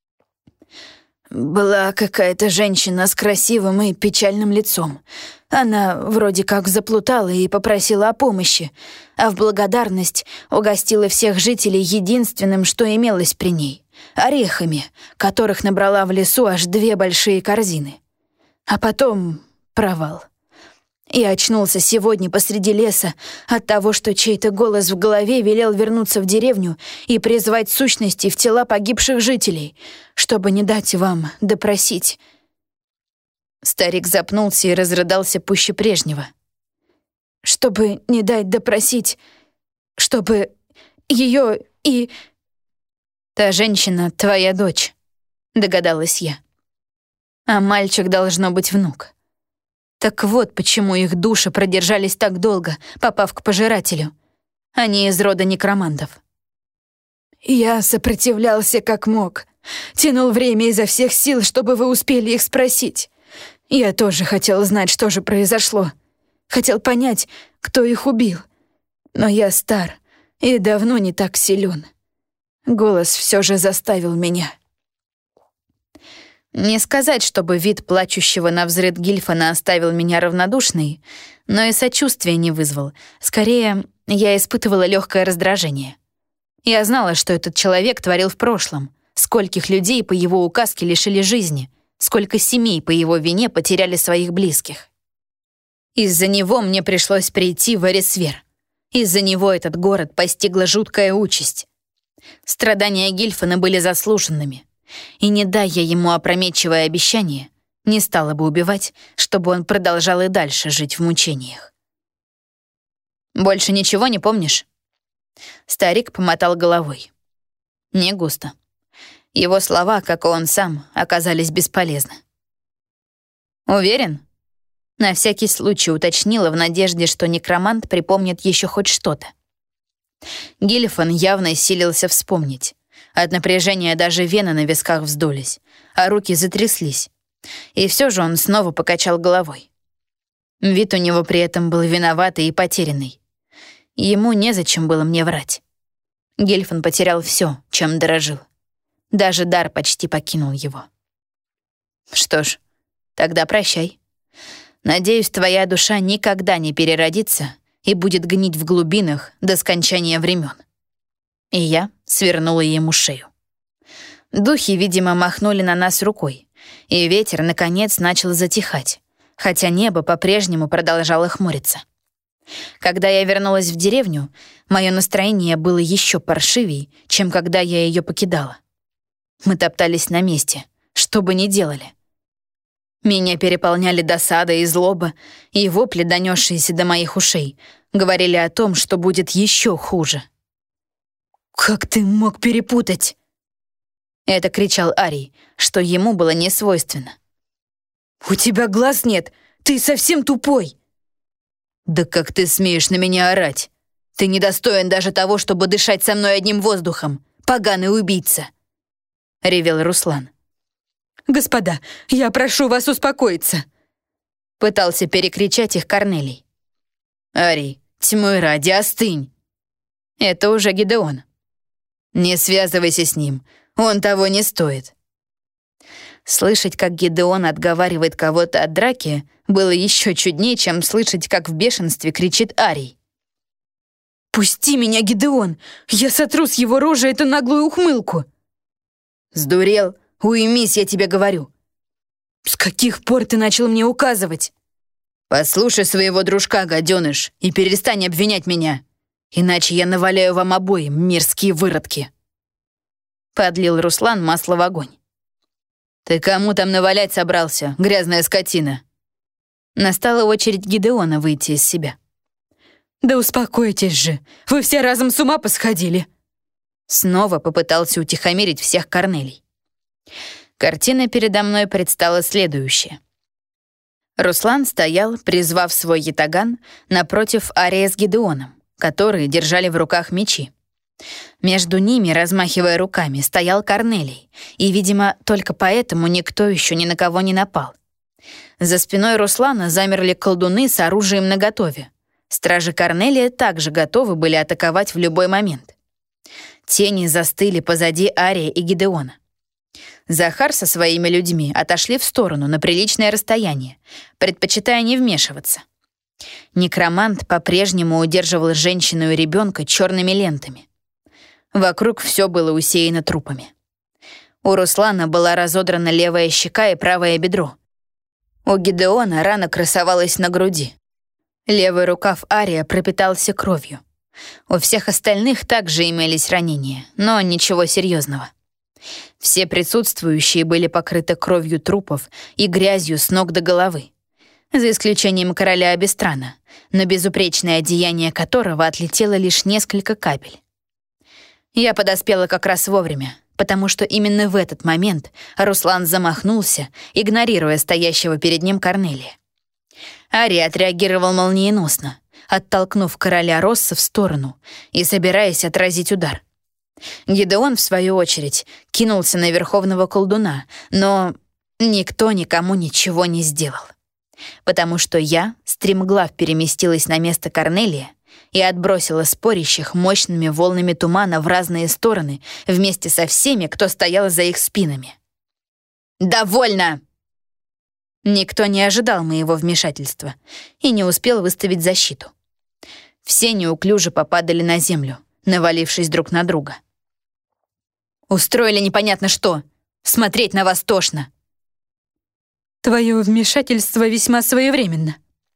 «Была какая-то женщина с красивым и печальным лицом. Она вроде как заплутала и попросила о помощи, а в благодарность угостила всех жителей единственным, что имелось при ней — орехами, которых набрала в лесу аж две большие корзины. А потом провал. Я очнулся сегодня посреди леса от того, что чей-то голос в голове велел вернуться в деревню и призвать сущности в тела погибших жителей, чтобы не дать вам допросить». Старик запнулся и разрыдался пуще прежнего. «Чтобы не дать допросить, чтобы ее и...» «Та женщина — твоя дочь», — догадалась я. «А мальчик должно быть внук. Так вот почему их души продержались так долго, попав к пожирателю. Они из рода некромантов». «Я сопротивлялся как мог. Тянул время изо всех сил, чтобы вы успели их спросить. Я тоже хотел знать, что же произошло. Хотел понять, кто их убил. Но я стар и давно не так силен. Голос все же заставил меня». Не сказать, чтобы вид плачущего навзрыд Гильфона оставил меня равнодушной, но и сочувствия не вызвал. Скорее, я испытывала легкое раздражение. Я знала, что этот человек творил в прошлом, скольких людей по его указке лишили жизни, сколько семей по его вине потеряли своих близких. Из-за него мне пришлось прийти в Эрисвер. Из-за него этот город постигла жуткая участь. Страдания Гильфона были заслуженными. И не дай я ему опрометчивое обещание, не стала бы убивать, чтобы он продолжал и дальше жить в мучениях. «Больше ничего не помнишь?» Старик помотал головой. Не густо. Его слова, как и он сам, оказались бесполезны. «Уверен?» На всякий случай уточнила в надежде, что некромант припомнит еще хоть что-то. Гильфон явно силился вспомнить. От напряжения даже вены на висках вздулись, а руки затряслись. И все же он снова покачал головой. Вид у него при этом был виноватый и потерянный. Ему незачем было мне врать. Гильфон потерял все, чем дорожил. Даже дар почти покинул его. Что ж, тогда прощай. Надеюсь, твоя душа никогда не переродится и будет гнить в глубинах до скончания времен. И я свернула ему шею. Духи, видимо, махнули на нас рукой, и ветер, наконец, начал затихать, хотя небо по-прежнему продолжало хмуриться. Когда я вернулась в деревню, мое настроение было еще паршивей, чем когда я ее покидала. Мы топтались на месте, что бы ни делали. Меня переполняли досада и злоба, и вопли, донесшиеся до моих ушей, говорили о том, что будет еще хуже. «Как ты мог перепутать?» Это кричал Арий, что ему было не свойственно. «У тебя глаз нет, ты совсем тупой!» «Да как ты смеешь на меня орать? Ты недостоин даже того, чтобы дышать со мной одним воздухом, поганый убийца!» — ревел Руслан. «Господа, я прошу вас успокоиться!» — пытался перекричать их Корнелий. «Арий, тьмой ради, остынь!» Это уже Гидеон. «Не связывайся с ним, он того не стоит». Слышать, как Гидеон отговаривает кого-то от драки, было еще чуднее, чем слышать, как в бешенстве кричит Арий. «Пусти меня, Гидеон! Я сотру с его рожи эту наглую ухмылку!» «Сдурел? Уймись, я тебе говорю!» «С каких пор ты начал мне указывать?» «Послушай своего дружка, гаденыш, и перестань обвинять меня, иначе я наваляю вам обоим, мерзкие выродки!» — подлил Руслан масло в огонь. «Ты кому там навалять собрался, грязная скотина?» Настала очередь Гидеона выйти из себя. «Да успокойтесь же, вы все разом с ума посходили!» Снова попытался утихомирить всех Корнелий. Картина передо мной предстала следующая. Руслан стоял, призвав свой ятаган, напротив Ария с Гидеоном, которые держали в руках мечи. Между ними, размахивая руками, стоял Корнелий, и, видимо, только поэтому никто еще ни на кого не напал. За спиной Руслана замерли колдуны с оружием наготове. Стражи Корнелия также готовы были атаковать в любой момент. Тени застыли позади Ария и Гидеона. Захар со своими людьми отошли в сторону на приличное расстояние, предпочитая не вмешиваться. Некромант по-прежнему удерживал женщину и ребенка черными лентами. Вокруг все было усеяно трупами. У Руслана была разодрана левая щека и правое бедро. У Гидеона рана красовалась на груди. Левый рукав Ария пропитался кровью. У всех остальных также имелись ранения, но ничего серьезного. Все присутствующие были покрыты кровью трупов и грязью с ног до головы, за исключением короля Абистрана, на безупречное одеяние которого отлетело лишь несколько капель. Я подоспела как раз вовремя, потому что именно в этот момент Руслан замахнулся, игнорируя стоящего перед ним Корнелия. Арий отреагировал молниеносно, оттолкнув короля Росса в сторону и собираясь отразить удар. Гидеон, в свою очередь, кинулся на верховного колдуна, но никто никому ничего не сделал. Потому что я, стремглав, переместилась на место Корнелия и отбросила спорящих мощными волнами тумана в разные стороны вместе со всеми, кто стоял за их спинами. «Довольно!» Никто не ожидал моего вмешательства и не успел выставить защиту. Все неуклюже попадали на землю, навалившись друг на друга. «Устроили непонятно что. Смотреть на вас тошно». «Твое вмешательство весьма своевременно».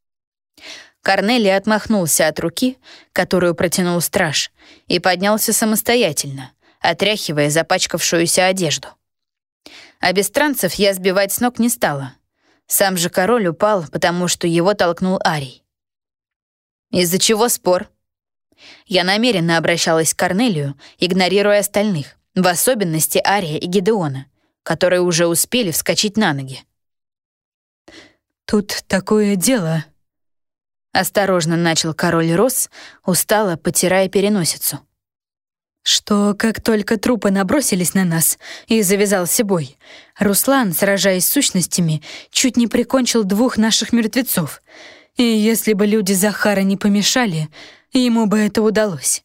Корнелий отмахнулся от руки, которую протянул страж, и поднялся самостоятельно, отряхивая запачкавшуюся одежду. А бестранцев я сбивать с ног не стала. Сам же король упал, потому что его толкнул Арий. «Из-за чего спор?» Я намеренно обращалась к Корнелию, игнорируя остальных, в особенности Ария и Гидеона, которые уже успели вскочить на ноги. «Тут такое дело», — осторожно начал король Росс, устало потирая переносицу. «Что, как только трупы набросились на нас и завязался бой, Руслан, сражаясь с сущностями, чуть не прикончил двух наших мертвецов, и если бы люди Захара не помешали, ему бы это удалось».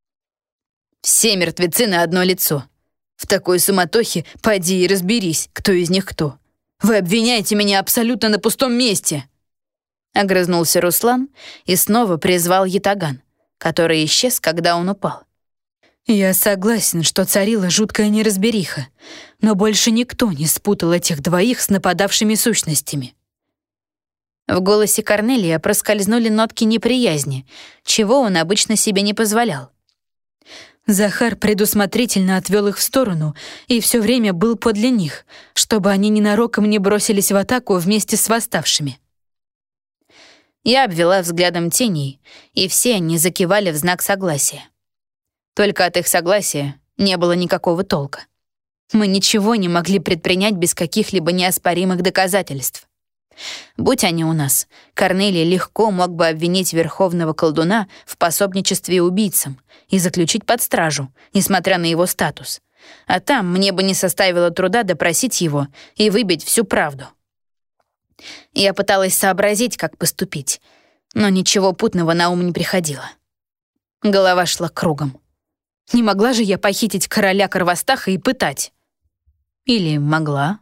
«Все мертвецы на одно лицо. В такой суматохе поди и разберись, кто из них кто. Вы обвиняете меня абсолютно на пустом месте!» Огрызнулся Руслан и снова призвал ятаган, который исчез, когда он упал. «Я согласен, что царила жуткая неразбериха, но больше никто не спутал этих двоих с нападавшими сущностями». В голосе Корнелия проскользнули нотки неприязни, чего он обычно себе не позволял. Захар предусмотрительно отвел их в сторону и все время был подле них, чтобы они ненароком не бросились в атаку вместе с восставшими. Я обвела взглядом теней, и все они закивали в знак согласия. Только от их согласия не было никакого толка. Мы ничего не могли предпринять без каких-либо неоспоримых доказательств. Будь они у нас, Корнелий легко мог бы обвинить верховного колдуна в пособничестве убийцам и заключить под стражу, несмотря на его статус. А там мне бы не составило труда допросить его и выбить всю правду. Я пыталась сообразить, как поступить, но ничего путного на ум не приходило. Голова шла кругом. Не могла же я похитить короля Корвостаха и пытать? Или могла?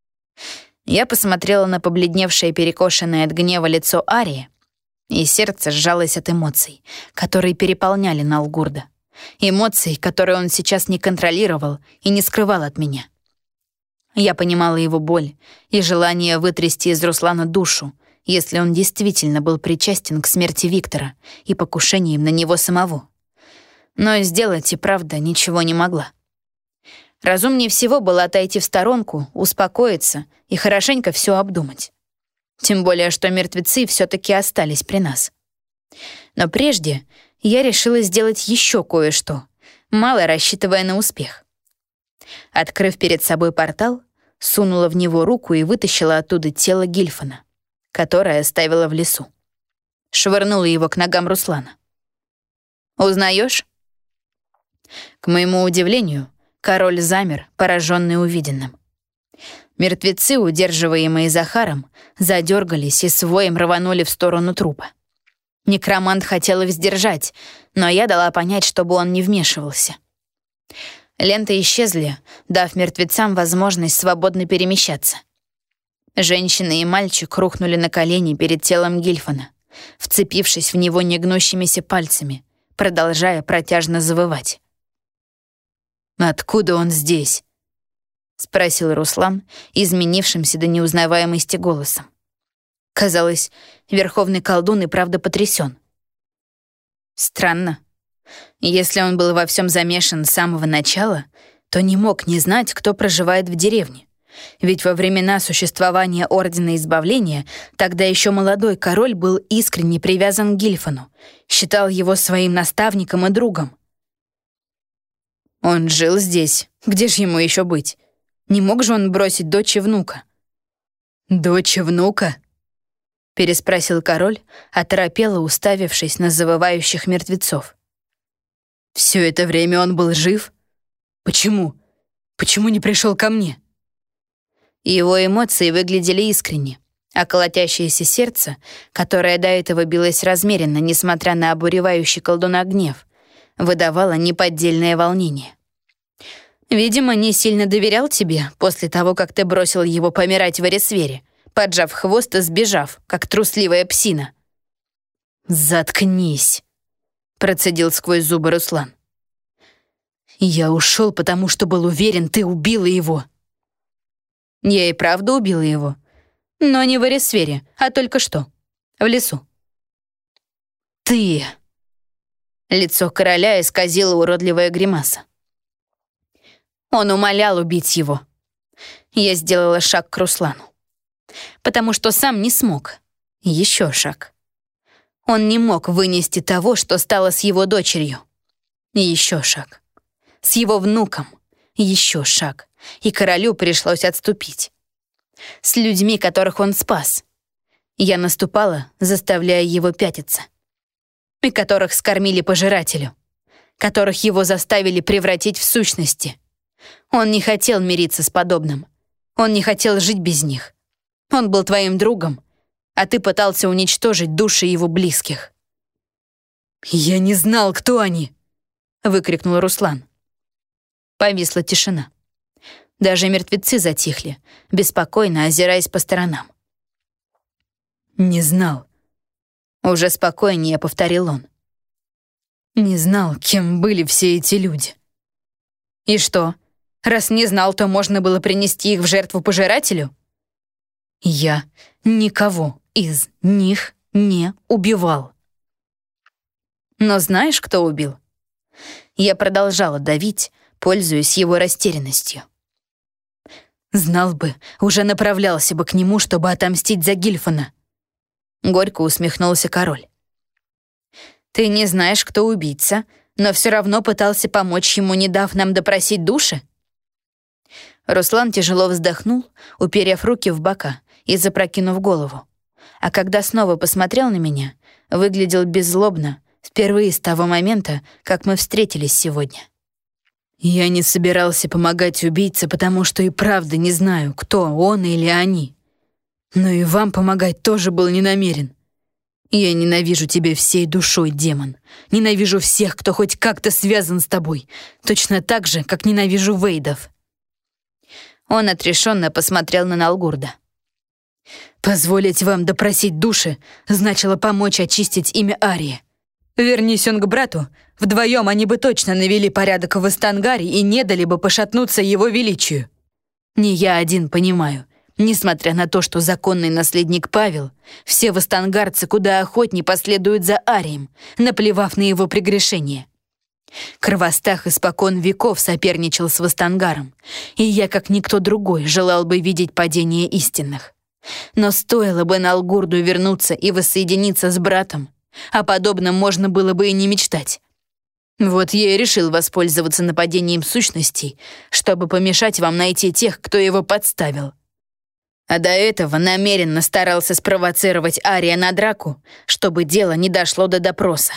Я посмотрела на побледневшее, перекошенное от гнева лицо Арии, и сердце сжалось от эмоций, которые переполняли Налгурда. Эмоций, которые он сейчас не контролировал и не скрывал от меня. Я понимала его боль и желание вытрясти из Руслана душу, если он действительно был причастен к смерти Виктора и покушениям на него самого. Но сделать и правда ничего не могла. Разумнее всего было отойти в сторонку, успокоиться и хорошенько все обдумать. Тем более, что мертвецы все-таки остались при нас. Но прежде я решила сделать еще кое-что, мало рассчитывая на успех. Открыв перед собой портал, сунула в него руку и вытащила оттуда тело Гильфана, которое оставила в лесу. Швырнула его к ногам Руслана. «Узнаешь?» К моему удивлению, король замер, пораженный увиденным. Мертвецы, удерживаемые Захаром, задергались и с воем рванули в сторону трупа. Некромант хотел их сдержать, но я дала понять, чтобы он не вмешивался. Ленты исчезли, дав мертвецам возможность свободно перемещаться. Женщина и мальчик рухнули на колени перед телом Гильфана, вцепившись в него негнущимися пальцами, продолжая протяжно завывать. «Откуда он здесь?» — спросил Руслан, изменившимся до неузнаваемости голосом. Казалось, верховный колдун и правда потрясен. Странно. Если он был во всем замешан с самого начала, то не мог не знать, кто проживает в деревне. Ведь во времена существования Ордена Избавления тогда еще молодой король был искренне привязан к Гильфану, считал его своим наставником и другом. Он жил здесь. Где же ему еще быть? Не мог же он бросить дочь и внука? «Дочь и внука?» — переспросил король, оторопело уставившись на завывающих мертвецов. «Все это время он был жив? Почему? Почему не пришел ко мне?» Его эмоции выглядели искренне, а колотящееся сердце, которое до этого билось размеренно, несмотря на обуревающий колдуна гнев, выдавало неподдельное волнение. «Видимо, не сильно доверял тебе после того, как ты бросил его помирать в Эрисвере, поджав хвост и сбежав, как трусливая псина». «Заткнись», — процедил сквозь зубы Руслан. «Я ушел, потому что был уверен, ты убила его». «Я и правда убила его. Но не в Эрисвере, а только что. В лесу». «Ты...» Лицо короля исказило уродливая гримаса. Он умолял убить его. Я сделала шаг к Руслану. Потому что сам не смог. Еще шаг. Он не мог вынести того, что стало с его дочерью. Еще шаг. С его внуком. Еще шаг. И королю пришлось отступить. С людьми, которых он спас. Я наступала, заставляя его пятиться. И которых скормили пожирателю. Которых его заставили превратить в сущности. Он не хотел мириться с подобным. Он не хотел жить без них. Он был твоим другом, а ты пытался уничтожить души его близких. «Я не знал, кто они!» — выкрикнул Руслан. Повисла тишина. Даже мертвецы затихли, беспокойно озираясь по сторонам. «Не знал», — уже спокойнее повторил он. «Не знал, кем были все эти люди». «И что, раз не знал, то можно было принести их в жертву пожирателю?» «Я никого из них не убивал». «Но знаешь, кто убил?» Я продолжала давить, пользуясь его растерянностью. «Знал бы, уже направлялся бы к нему, чтобы отомстить за Гильфана». Горько усмехнулся король. «Ты не знаешь, кто убийца, но все равно пытался помочь ему, не дав нам допросить души?» Руслан тяжело вздохнул, уперев руки в бока и запрокинув голову. А когда снова посмотрел на меня, выглядел беззлобно, впервые с того момента, как мы встретились сегодня. «Я не собирался помогать убийце, потому что и правда не знаю, кто он или они. Но и вам помогать тоже был не намерен. Я ненавижу тебя всей душой, демон. Ненавижу всех, кто хоть как-то связан с тобой, точно так же, как ненавижу Вейдов». Он отрешенно посмотрел на Налгурда. «Позволить вам допросить души значило помочь очистить имя Арии. Вернись он к брату, вдвоем они бы точно навели порядок в Истангаре и не дали бы пошатнуться его величию. Не я один понимаю, несмотря на то, что законный наследник Павел, все востангарцы куда охотнее последуют за Арием, наплевав на его прегрешение. Кровостах испокон веков соперничал с Вастангаром, и я, как никто другой, желал бы видеть падение истинных. Но стоило бы Налгурду вернуться и воссоединиться с братом, о подобном можно было бы и не мечтать. Вот я и решил воспользоваться нападением сущностей, чтобы помешать вам найти тех, кто его подставил. А до этого намеренно старался спровоцировать Ария на драку, чтобы дело не дошло до допроса.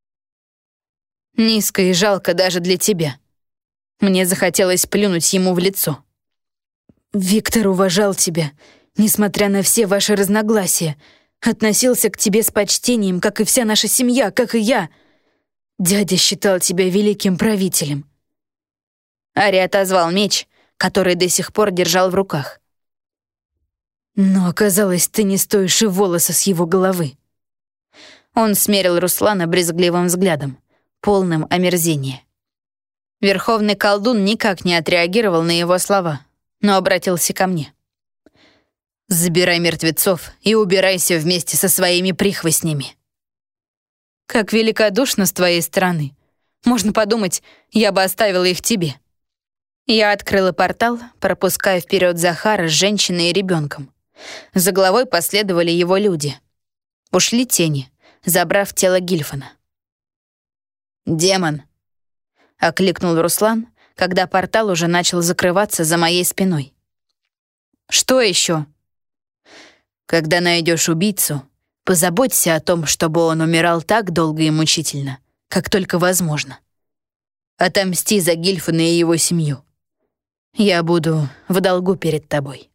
Низко и жалко даже для тебя. Мне захотелось плюнуть ему в лицо. Виктор уважал тебя, несмотря на все ваши разногласия, относился к тебе с почтением, как и вся наша семья, как и я. Дядя считал тебя великим правителем. Ари отозвал меч, который до сих пор держал в руках. Но оказалось, ты не стоишь и волоса с его головы. Он смерил Руслана брезгливым взглядом, полным омерзения. Верховный колдун никак не отреагировал на его слова, но обратился ко мне. «Забирай мертвецов и убирайся вместе со своими прихвостнями». «Как великодушно с твоей стороны. Можно подумать, я бы оставила их тебе». Я открыла портал, пропуская вперед Захара с женщиной и ребенком. За главой последовали его люди. Ушли тени, забрав тело Гильфана. «Демон!» — окликнул Руслан, когда портал уже начал закрываться за моей спиной. «Что еще?» «Когда найдешь убийцу, позаботься о том, чтобы он умирал так долго и мучительно, как только возможно. Отомсти за Гильфана и его семью. Я буду в долгу перед тобой».